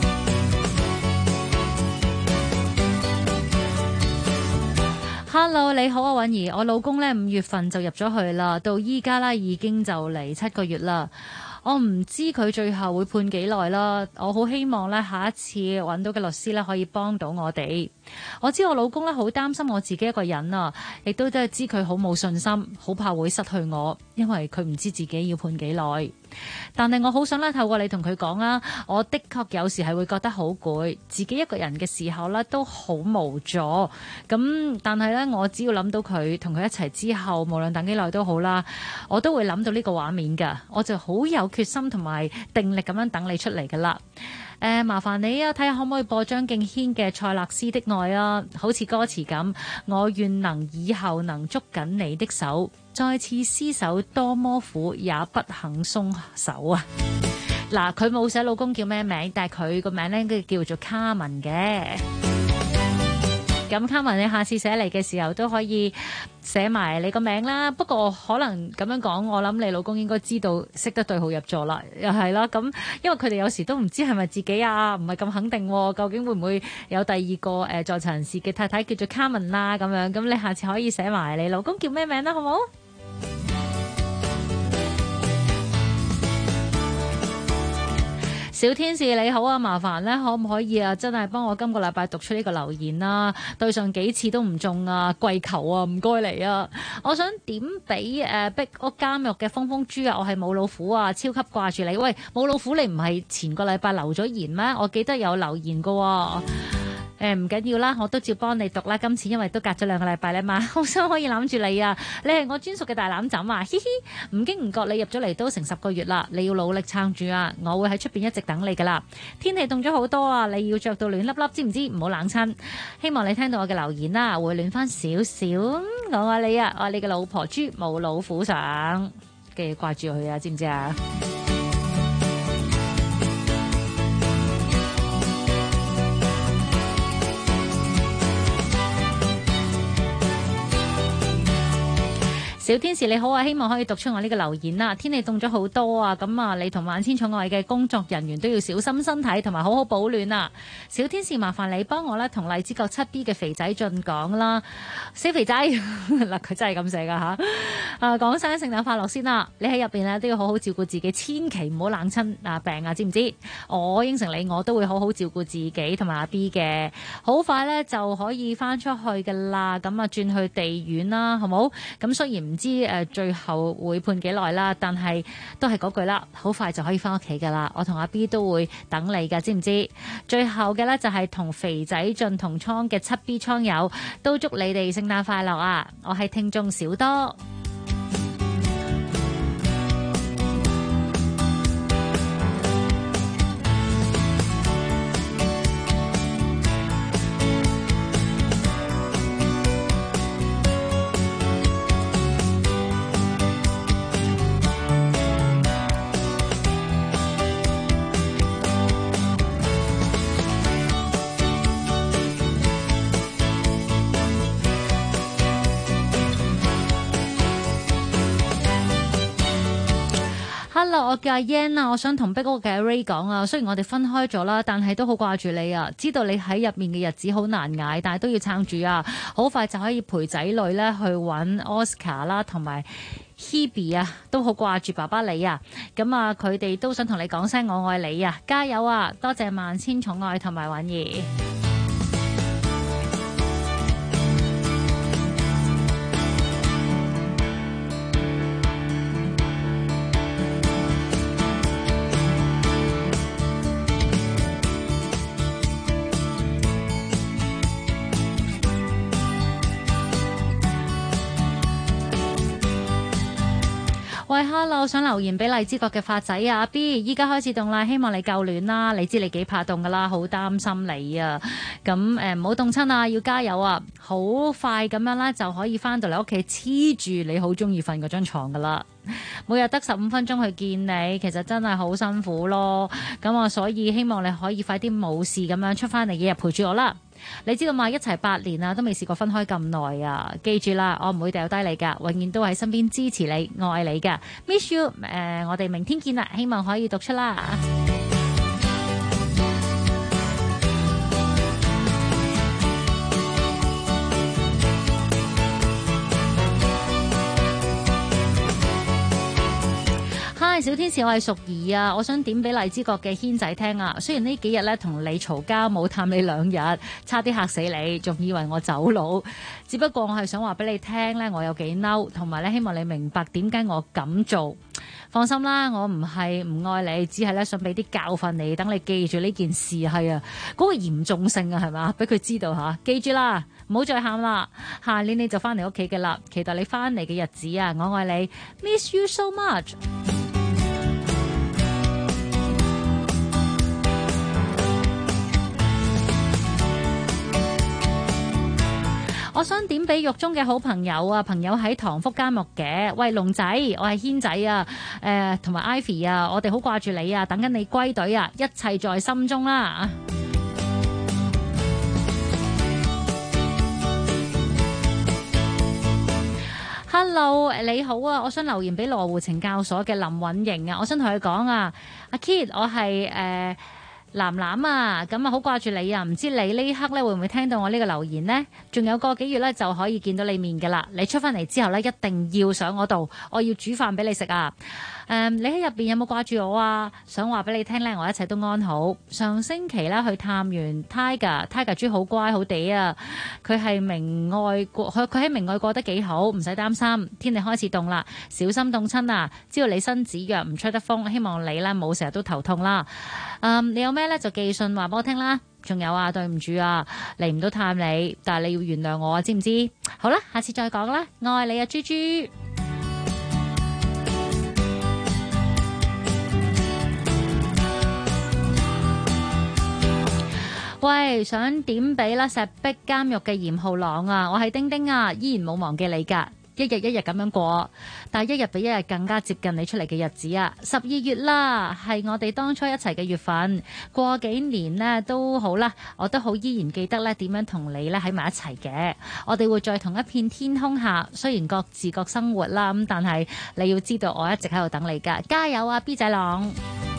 嘉。Hello Hello， 你好啊，允兒，我老公呢5月份就入咗去啦，到依家呢已經就嚟7個月啦。我唔知佢最後會判幾耐啦，我好希望呢下一次揾到嘅律師呢可以幫到我哋。我知我老公呢好擔心我自己一個人啊，亦都真係知佢好冇信心，好怕會失去我，因為佢唔知自己要判幾耐。但係我好想咧透過你同佢講啦，我的確有時係會覺得好攰，自己一個人嘅時候咧都好無助。咁但係咧，我只要諗到佢同佢一齊之後，無論等幾耐都好啦，我都會諗到呢個畫面㗎，我就好有決心同埋定力咁樣等你出嚟㗎啦。麻煩你啊，睇下可唔可以播張敬軒嘅《塞勒斯的愛》啊，好似歌詞咁，我願能以後能捉緊你的手，再次廝守多麼苦，也不肯鬆手啊！嗱，佢冇寫老公叫咩名，但係佢個名咧應該叫做卡文嘅。咁卡文，你下次寫嚟嘅時候都可以寫埋你個名啦。不過可能咁樣講，我諗你老公應該知道識得對號入座啦，又係啦。咁因為佢哋有時都唔知係咪自己啊，唔係咁肯定，究竟會唔會有第二個在場人士嘅太太叫做卡文啦咁樣。咁你下次可以寫埋你老公叫咩名啦，好冇？小天使你好啊，麻煩咧可唔可以啊，真係幫我今個禮拜讀出呢個留言啦，對上幾次都唔中啊，跪求啊，唔該你啊，我想點俾壁屋監獄嘅風風豬啊，我係冇老虎啊，超級掛住你。喂，冇老虎你唔係前個禮拜留咗言咩？我記得有留言噶喎。唔緊要啦，我都照幫你讀啦。今次因為都隔咗2個禮拜咧嘛，好想可以攬住你啊！你係我專屬嘅大攬枕啊，嘻嘻！唔經唔覺你入咗嚟都成10個月啦，你要努力撐住啊！我會喺出邊一直等你噶啦。天氣凍咗好多啊，你要着到暖粒粒，知唔知？唔好冷親。希望你聽到我嘅留言啦，會暖翻少少。我愛你啊，我係你嘅老婆豬，冇老虎上，記住掛住佢啊，知唔知啊？小天使你好啊，希望可以讀出我呢個留言啦。天氣凍咗好多啊，咁啊，你同萬千寵愛嘅工作人員都要小心身體，同埋好好保暖啊。小天使麻煩你幫我咧同荔枝角7B 嘅肥仔俊講啦，小肥仔嗱佢真係咁寫噶吓。講聲聖誕快樂先啦，你喺入邊咧都要好好照顧自己，千祈唔好冷親病啊，知唔知？我應承你，我都會好好照顧自己同埋阿 B 嘅。好快咧就可以翻出去噶啦，咁啊轉去地院啦，好冇？咁雖然唔知最後會判幾耐啦，但係都係嗰句啦，好快就可以翻屋企噶啦。我同阿 B 都會等你噶，知唔知？最後嘅呢，就係同肥仔進同倉嘅7B 倉友都祝你哋聖誕快樂啊！我係聽眾小多。Hello， 我叫阿 Yan 啊，我想同壁屋嘅 Ray 講啊，雖然我哋分開咗啦，但係都好掛住你啊，知道你喺入面嘅日子好難捱，但係都要撐住啊，好快就可以陪仔女咧去揾 Oscar 啦，同埋 Hebe 啊，都好掛住爸爸你啊，咁啊佢哋都想同你講聲我愛你啊，加油啊，多謝萬千寵愛同埋允兒。喂 ，Hello， 想留言俾荔枝角嘅發仔啊 ，B， 依家開始凍啦，希望你夠暖啦，你知你幾怕凍噶啦，好擔心你啊，咁唔好凍親啊，要加油啊，好快咁樣啦就可以翻到嚟屋企黐住你好中意瞓嗰張床噶啦，每日得15分鐘去見你，其實真係好辛苦咯，咁啊所以希望你可以快啲冇事咁樣出翻嚟嘅日陪住我啦。你知道嘛？一齊8年啊，都未試過分開咁耐啊！記住啦，我唔會掉低你噶，永遠都喺身邊支持你、愛你噶。Miss you， 我哋明天見啦，希望可以讀出啦。 嗨，小天使，我係淑儀啊，我想點俾荔枝角嘅軒仔聽啊。雖然呢幾日咧同你嘈交，冇探你2日，差啲嚇死你，仲以為我走佬。只不過我係想話俾你聽咧，我有幾嬲，同埋咧希望你明白點解我咁做。放心啦，我唔係唔愛你，只係咧想俾啲教訓你，等你記住呢件事係啊嗰個嚴重性啊，係嘛，俾佢知道吓。記住啦，唔好再喊啦，下年你就翻嚟屋企嘅啦，期待你翻嚟嘅日子啊，我愛你 ，miss you so much。我想點俾獄中嘅好朋友啊，朋友喺塘福監獄嘅，喂龍仔，我係軒仔啊，同埋 Ivy 啊，我哋好掛住你啊，等緊你歸隊啊，一切在心中啦。Hello， 你好啊，我想留言俾羅湖懲教所嘅林允瑩啊，我想同佢講啊，阿 Kid， 我係藍藍啊，咁啊好掛住你啊，唔知你呢刻咧會唔會聽到我呢個留言呢？仲有個幾月咧就可以見到你面噶啦，你出翻嚟之後咧一定要上我度，我要煮飯俾你食啊！你喺入邊有冇掛住我啊？想話俾你聽咧，我一切都安好。上星期咧去探完 Tiger 豬好乖好地啊，佢喺明愛過得幾好，唔使擔心。天氣開始凍啦，小心凍親啊！知道你身子弱唔吹得風，希望你咧冇成日都頭痛啦。你有咩咧就寄信話俾我聽啦。仲有啊，對唔住啊，嚟唔到探你，但係你要原諒我啊，知唔知？好啦，下次再講啦，我愛你啊，豬豬。喂，想點俾啦石壁監獄嘅嚴浩朗啊，我係丁丁啊，依然冇忘記你㗎。一日一日咁樣過，但係一日比一日更加接近你出嚟嘅日子啊！12月啦，係我哋當初一齊嘅月份，過幾年呢都好啦，我都好依然記得咧點樣同你咧喺埋一齊嘅。我哋會在同一片天空下，雖然各自各生活啦，咁但係你要知道我一直喺度等你㗎，加油啊 B 仔朗！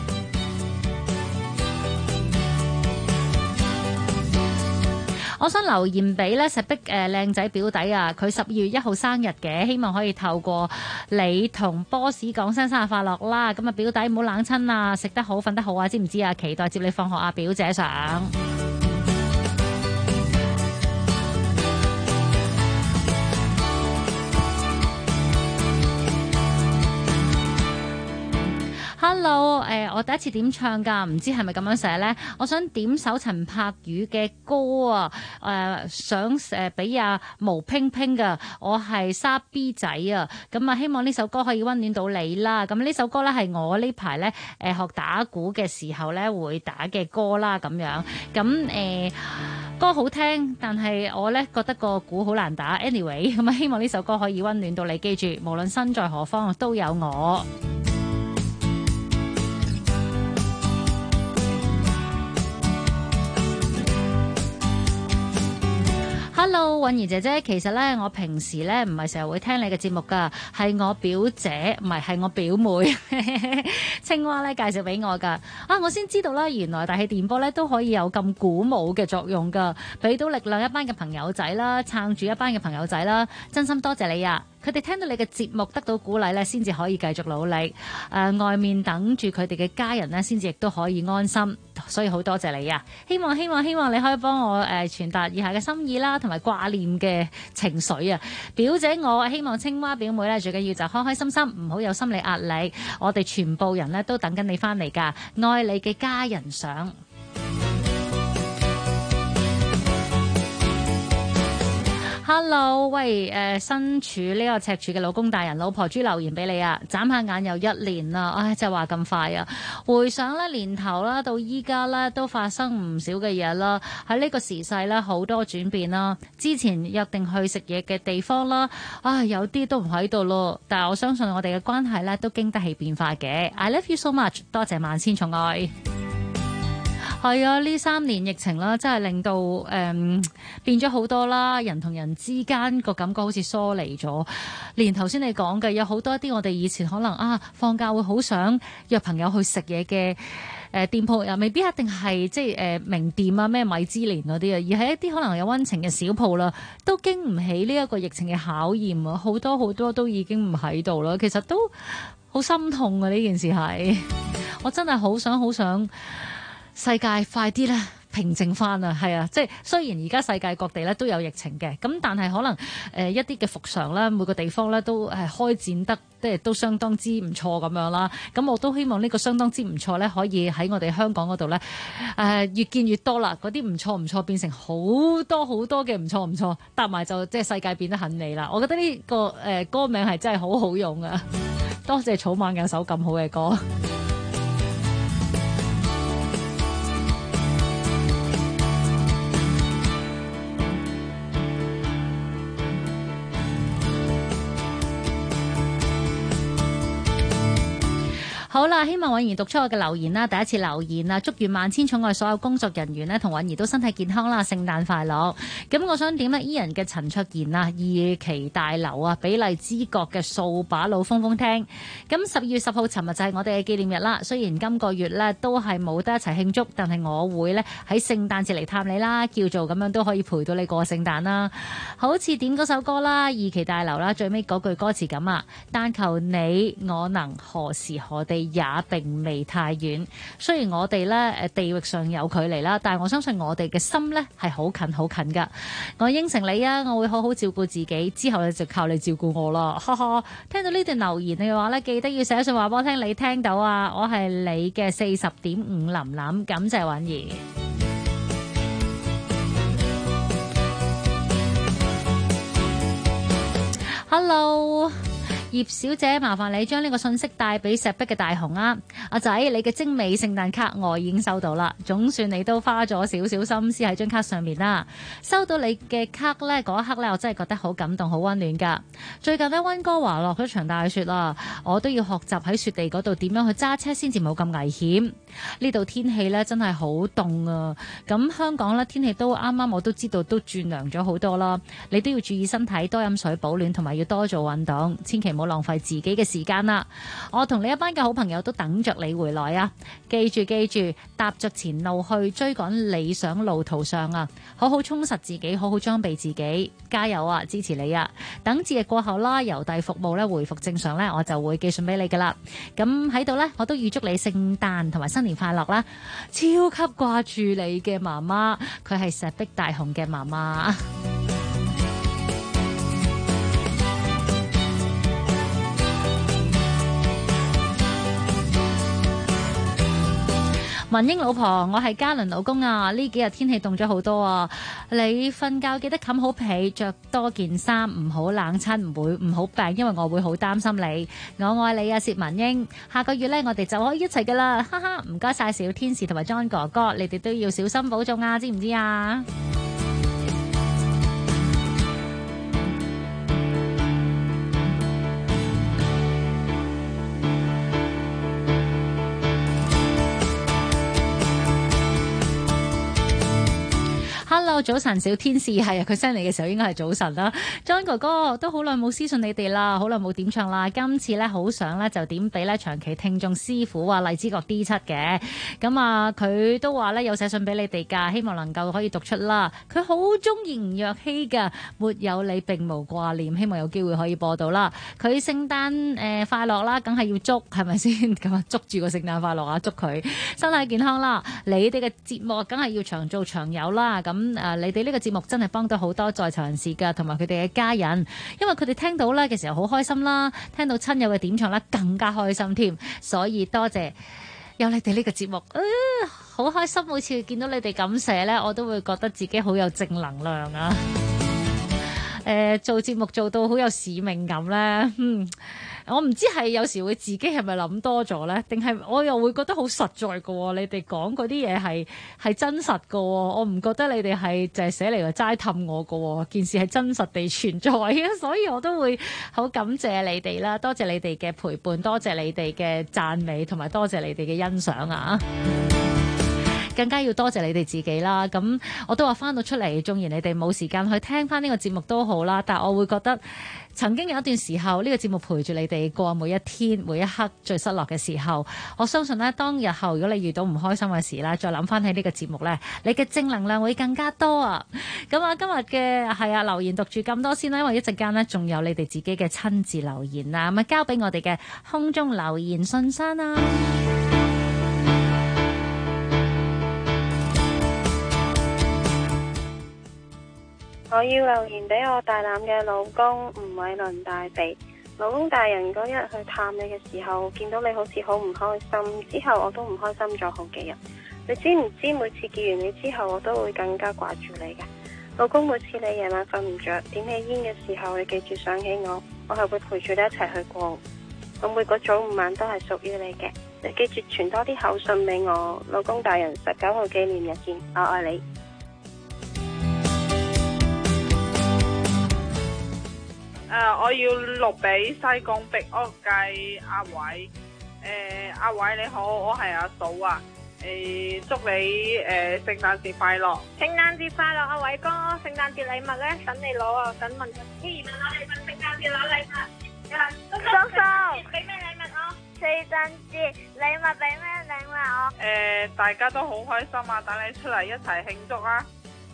我想留言俾咧石壁靚仔表弟啊，佢12月1號生日嘅，希望可以透過你同 boss 講聲生日快樂啦。咁啊表弟唔好冷親啊，食得好瞓得好啊，知唔知啊？期待接你放學啊，表姐上。Hello， 我第一次點唱㗎，唔知係咪咁樣寫呢？我想點首陳柏宇嘅歌啊，想俾阿毛拼拼㗎，我係沙 B 仔啊，咁啊希望呢首歌可以溫暖到你啦。咁呢首歌呢，係我呢排呢學打鼓嘅時候呢會打嘅歌啦，咁樣咁歌好聽，但係我呢覺得個鼓好難打。Anyway， 咁啊希望呢首歌可以溫暖到你，記住無論身在何方都有我。Hello， 允兒姐姐，其實咧我平時咧唔係成日會聽你嘅節目噶，係我表姐，唔係我表妹青蛙咧介紹俾我噶。我先知道啦，原來大氣電波咧都可以有咁鼓舞嘅作用噶，俾到力量一班嘅朋友仔啦，撐住一班嘅朋友仔啦，真心多謝你啊！佢哋聽到你嘅節目得到鼓勵咧，先至可以繼續努力。外面等住佢哋嘅家人咧，先至亦都可以安心。所以好多謝你啊！希望你可以幫我傳達以下嘅心意啦，同埋掛念嘅情緒啊！表姐我希望青蛙表妹咧，最緊要就開開心心，唔好有心理壓力。我哋全部人咧都等緊你翻嚟㗎，愛你嘅家人想。Hello， 喂，身處呢個赤柱嘅老公大人，老婆豬留言俾你啊！眨下眼又1年啦，唉，真係話咁快啊！回想咧年頭啦，到依家咧都發生唔少嘅嘢啦，喺呢個時勢咧好多轉變啦。之前約定去食嘢嘅地方啦，有啲都唔喺度咯。但係我相信我哋嘅關係咧都經得起變化嘅。I love you so much， 多謝萬千寵愛。係啊，呢3年疫情啦，真係令到變咗好多啦，人同人之間個感覺好似疏離咗。連頭先你講嘅，有好多啲我哋以前可能放假會好想約朋友去食嘢嘅店鋪，又未必一定係即係名店啊，咩米芝蓮嗰啲啊，而係一啲可能有溫情嘅小鋪啦，都經唔起呢一個疫情嘅考驗啊！好多都已經唔喺度啦，其實都好心痛啊！呢件事係，我真係好想世界快啲咧平靜翻啊！係啊，即係雖然而家世界各地咧都有疫情嘅，咁但係可能一啲嘅復常咧，每個地方咧都開展得即係都相當之唔錯咁樣啦。咁我都希望呢個相當之唔錯咧，可以喺我哋香港嗰度咧越見越多啦。嗰啲唔錯變成好多嘅唔錯，搭埋就即係世界變得很美啦。我覺得呢個歌名係真係好好用啊！多謝草蜢有首咁好嘅歌。好啦，希望允兒讀出我嘅留言啦，第一次留言啦，祝願萬千寵愛所有工作人員呢同允兒都身體健康啦，聖誕快樂。咁我想點呢？伊人嘅陳卓賢啊，二期大樓啊，比荔枝角嘅掃把佬風廳。咁12月10號尋日就係我哋嘅紀念日啦。雖然今個月呢都係冇得一齊慶祝，但係我會呢喺聖誕節嚟探你啦，叫做咁樣都可以陪到你過聖誕啦。好似點嗰首歌啦，二期大樓啦，最尾嗰句歌詞咁啊，但求你我能何時何地也並未太遠。雖然我哋咧地域上有距離啦，但係我相信我哋嘅心咧係好近好近噶。我應承你啊，我會好好照顧自己，之後咧就靠你照顧我啦。哈哈，聽到呢段留言嘅話咧，記得要寫信話俾我聽，你聽到啊，我係你嘅40.5琳琳，感謝允兒。Hello。葉小姐，麻煩你將呢個信息帶俾石壁嘅大雄啊！阿仔，你嘅精美聖誕卡我已經收到啦，總算你都花咗少少心思喺張卡上面啦。收到你嘅卡呢，嗰一刻呢，我真係覺得好感動、好溫暖㗎。最近呢，溫哥華落咗場大雪啦，我都要學習喺雪地嗰度點樣去揸車先至冇咁危險。呢度天氣呢，真係好凍啊！咁香港呢，天氣都啱啱我都知道都轉涼咗好多啦。你都要注意身體，多飲水保暖，同埋要多做運動，千祈唔好浪費自己嘅時間啦！我同你一班嘅好朋友都等着你回來啊！記住，踏着前路去追趕理想路途上啊！好好充實自己，好好裝備自己，加油啊！支持你啊！等節日過後啦，郵遞服務咧回復正常咧，我就會寄信俾你噶啦。咁喺度呢，我都預祝你聖誕同埋新年快樂啦！超級掛住你嘅媽媽，佢係石壁大雄嘅媽媽。文英老婆，我係嘉倫老公啊！呢幾日天氣凍咗好多啊！你瞓覺記得冚好被，着多件衫，唔好冷親，唔好病，因為我會好擔心你。我愛你啊，薛文英！下個月呢，我哋就可以一齊噶啦，哈哈！唔該晒小天使同埋 John 哥哥，你哋都要小心保重啊，知唔知啊？Hello， 早晨，小天使，係啊，佢 send 嚟嘅時候應該係早晨啦。John 哥哥都好耐冇私信你哋啦，好耐冇點唱啦。今次咧好想咧就點俾咧長期聽眾師傅啊，荔枝角 D7嘅。咁啊，佢都話咧有寫信俾你哋㗎，希望能夠可以讀出啦。佢好中意吳若希㗎，沒有你並無掛念，希望有機會可以播到啦。佢聖誕快樂啦，梗係要祝係咪先？咁啊，捉住個聖誕快樂啊，祝佢身體健康啦。你哋嘅節目梗係要長做長有啦。咁你哋呢個節目真係幫到好多在囚人士㗎，同埋佢哋嘅家人，因為佢哋聽到咧嘅時候好開心啦，聽到親友嘅點唱咧更加開心添，所以多謝有你哋呢個節目，好開心，每次見到你哋咁寫咧，我都會覺得自己好有正能量啊！做節目做到好有使命感咧，我唔知係有時會自己係咪諗多咗咧，定係我又會覺得好實在㗎喎。你哋講嗰啲嘢係真實㗎喎，我唔覺得你哋係就係寫嚟齋氹我㗎喎，件事係真實地存在嘅，所以我都會好感謝你哋啦，多謝你哋嘅陪伴，多謝你哋嘅讚美，同埋多謝你哋嘅欣賞啊！ 更加要多謝你哋自己啦。咁我都話翻到出嚟，縱然你哋冇時間去聽翻呢個節目都好啦，但係我會覺得曾經有一段時候呢個節目陪住你哋過每一天每一刻最失落嘅時候，我相信呢，當日後如果你遇到唔開心嘅事咧，再諗翻起呢個節目呢，你嘅正能量會更加多啊！咁啊，今日嘅留言讀住咁多先啦，因為一陣間呢，仲有你哋自己嘅親自留言啊，咁啊交俾我哋嘅空中留言信箱啊！ 我要留言俾我大膽嘅老公吳偉倫大肥。老公大人嗰日去探你嘅時候，見到你好似好唔開心，之後我都唔開心咗好幾日。你知唔知每次見完你之後，我都會更加掛住你嘅。老公，每次你夜晚瞓唔着，點起煙嘅時候，你記住想起我，我係會陪住你一齊去過。我每個早午晚都係屬於你嘅。你記住傳多啲口信俾我。老公大人，19號紀念日見，我愛你。 我要錄俾西貢碧屋計阿偉。阿偉你好，我係阿嫂啊。祝你聖誕節快樂！ 聖誕節快樂，阿偉哥！聖誕節禮物咧等你攞啊！等問希兒問攞禮物，聖誕節攞禮物。叔叔俾咩禮物我？聖誕節禮物俾咩禮物我？ 大家都好開心啊！等你出嚟一齊慶祝啊！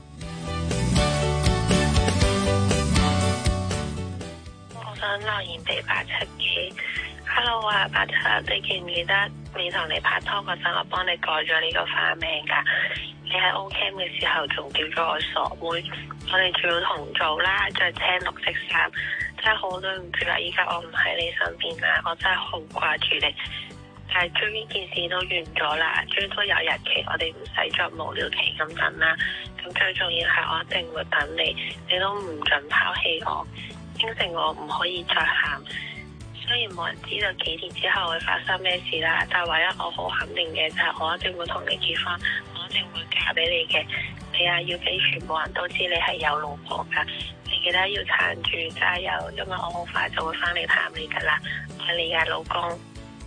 我想留言俾87嘅。Hello 啊，87，你記唔記得你同你拍拖嗰陣，我幫你改咗呢個花名㗎？你喺 O Camp 嘅時候仲叫咗我傻妹，我哋仲要同組啦，着青綠色衫，真係好對唔住啦！依家我唔喺你身邊啦，我真係好掛住你。但係終於件事都完咗啦，終於都有日期，我哋唔使再無聊期咁等啦。咁最重要係我一定會等你，你都唔准拋棄我，應承我唔可以再喊。雖然冇人知道幾年之後會發生咩事啦，但係唯一我好肯定嘅就係我一定會同你結婚，我一定會嫁俾你嘅。你啊，要俾全部人都知你係有老婆噶，你記得要撐住加油，因為我好快就會翻嚟探你噶啦，愛你嘅老公。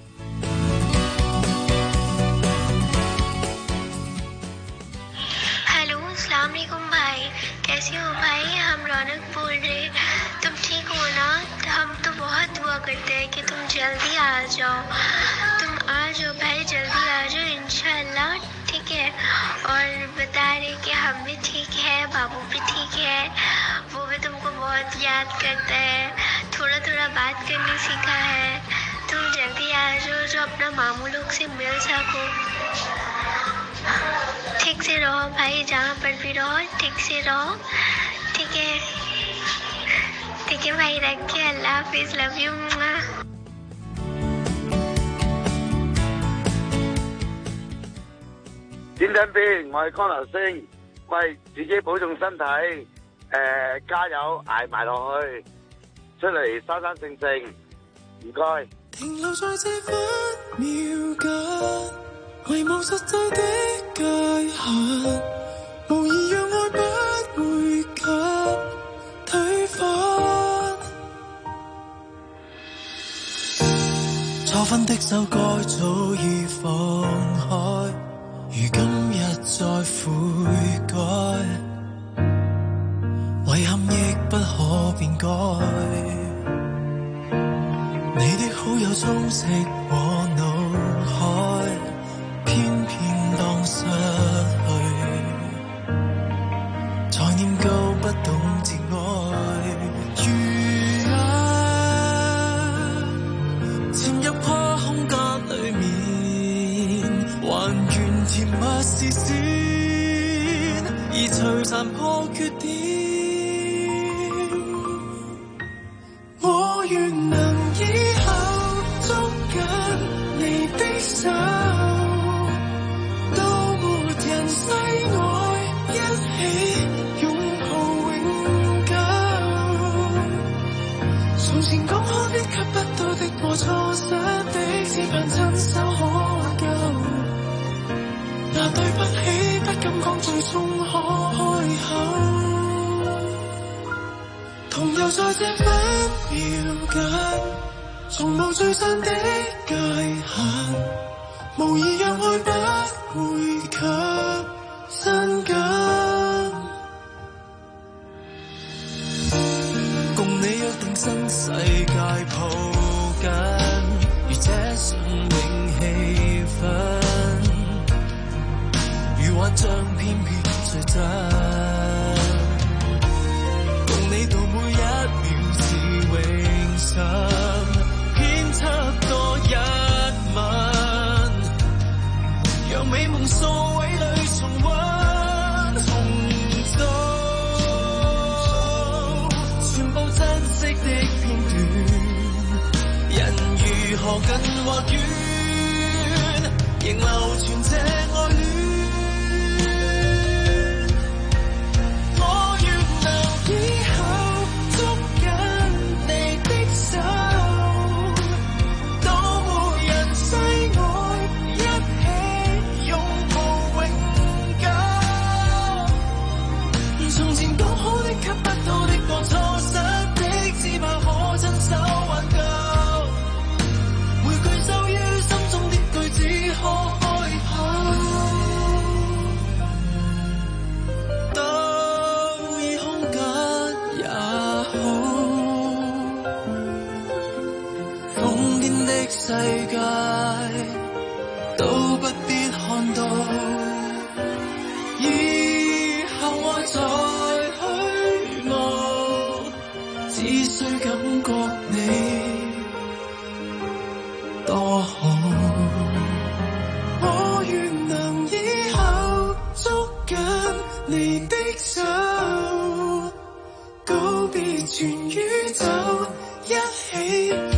hello अस्सलाम वालेकुम भाई, कैसे हो भाई? हम रौनक बोल रहे, तुम ठीक हो ना? हम तो बहुत दुआ करते हैं कि तुम जल्दी आ जाओ। तुम आ जाओ भाई, जल्दी आ जाओ इंशाल्लाह, ठीक है? और बता रहे कि हम भी ठीक है, बाबू भी ठीक है, वो भी तुमको बहुत याद करता है, थोड़ा थोड़ा बात करने सीखा है। तुम जल्दी आ जाओ जो अपना मामू लोग से मिल सको। ठीक से रहो भाई, जहाँ पर भी रहो ठीक से रहो, ठीक है? ठीक है भाई, रखिए, अल्लाह हाफिज, लव यू। 點緊邊？我係康流星，喂，自己保重身體，加油，捱埋落去，出嚟生生性性，唔該。 停留在這分秒間，遺忘實際的界限，無疑讓愛不會給推翻。錯分的手該早已放開，如今日再悔改，遺憾亦不可變改。你的好友充斥我腦海，偏偏當失去，才念舊不懂自愛。如潛入跨空間裡面，還原甜蜜視線，而隨殘破缺點。我願能以後捉緊你的手，到沒人世外一起擁抱永久。從前講好的給不到的和錯失的，只盼親手可救。那對不起不敢講，最終可開口。同遊在這分秒間，從無聚散的界限， 無意讓愛不會給真感，共你約定新世界抱緊，如這順永氣氛，如幻象偏偏最真，共你度每一秒是永生，偏差多一吻，讓美夢數位裏重溫重做，全部珍惜的片段，人如何近或遠，仍流傳這愛戀。我願能以後捉緊你的手，到沒人世外，一起擁抱永久。從前講好的給不到的過錯失的，只怕可親手挽救。每句收於心中的句子可開口，都已空間也好。瘋癲的世界都不必看到，以後愛在虛無，只需感覺你多好。我願能以後捉緊你的手，告別全宇宙，一起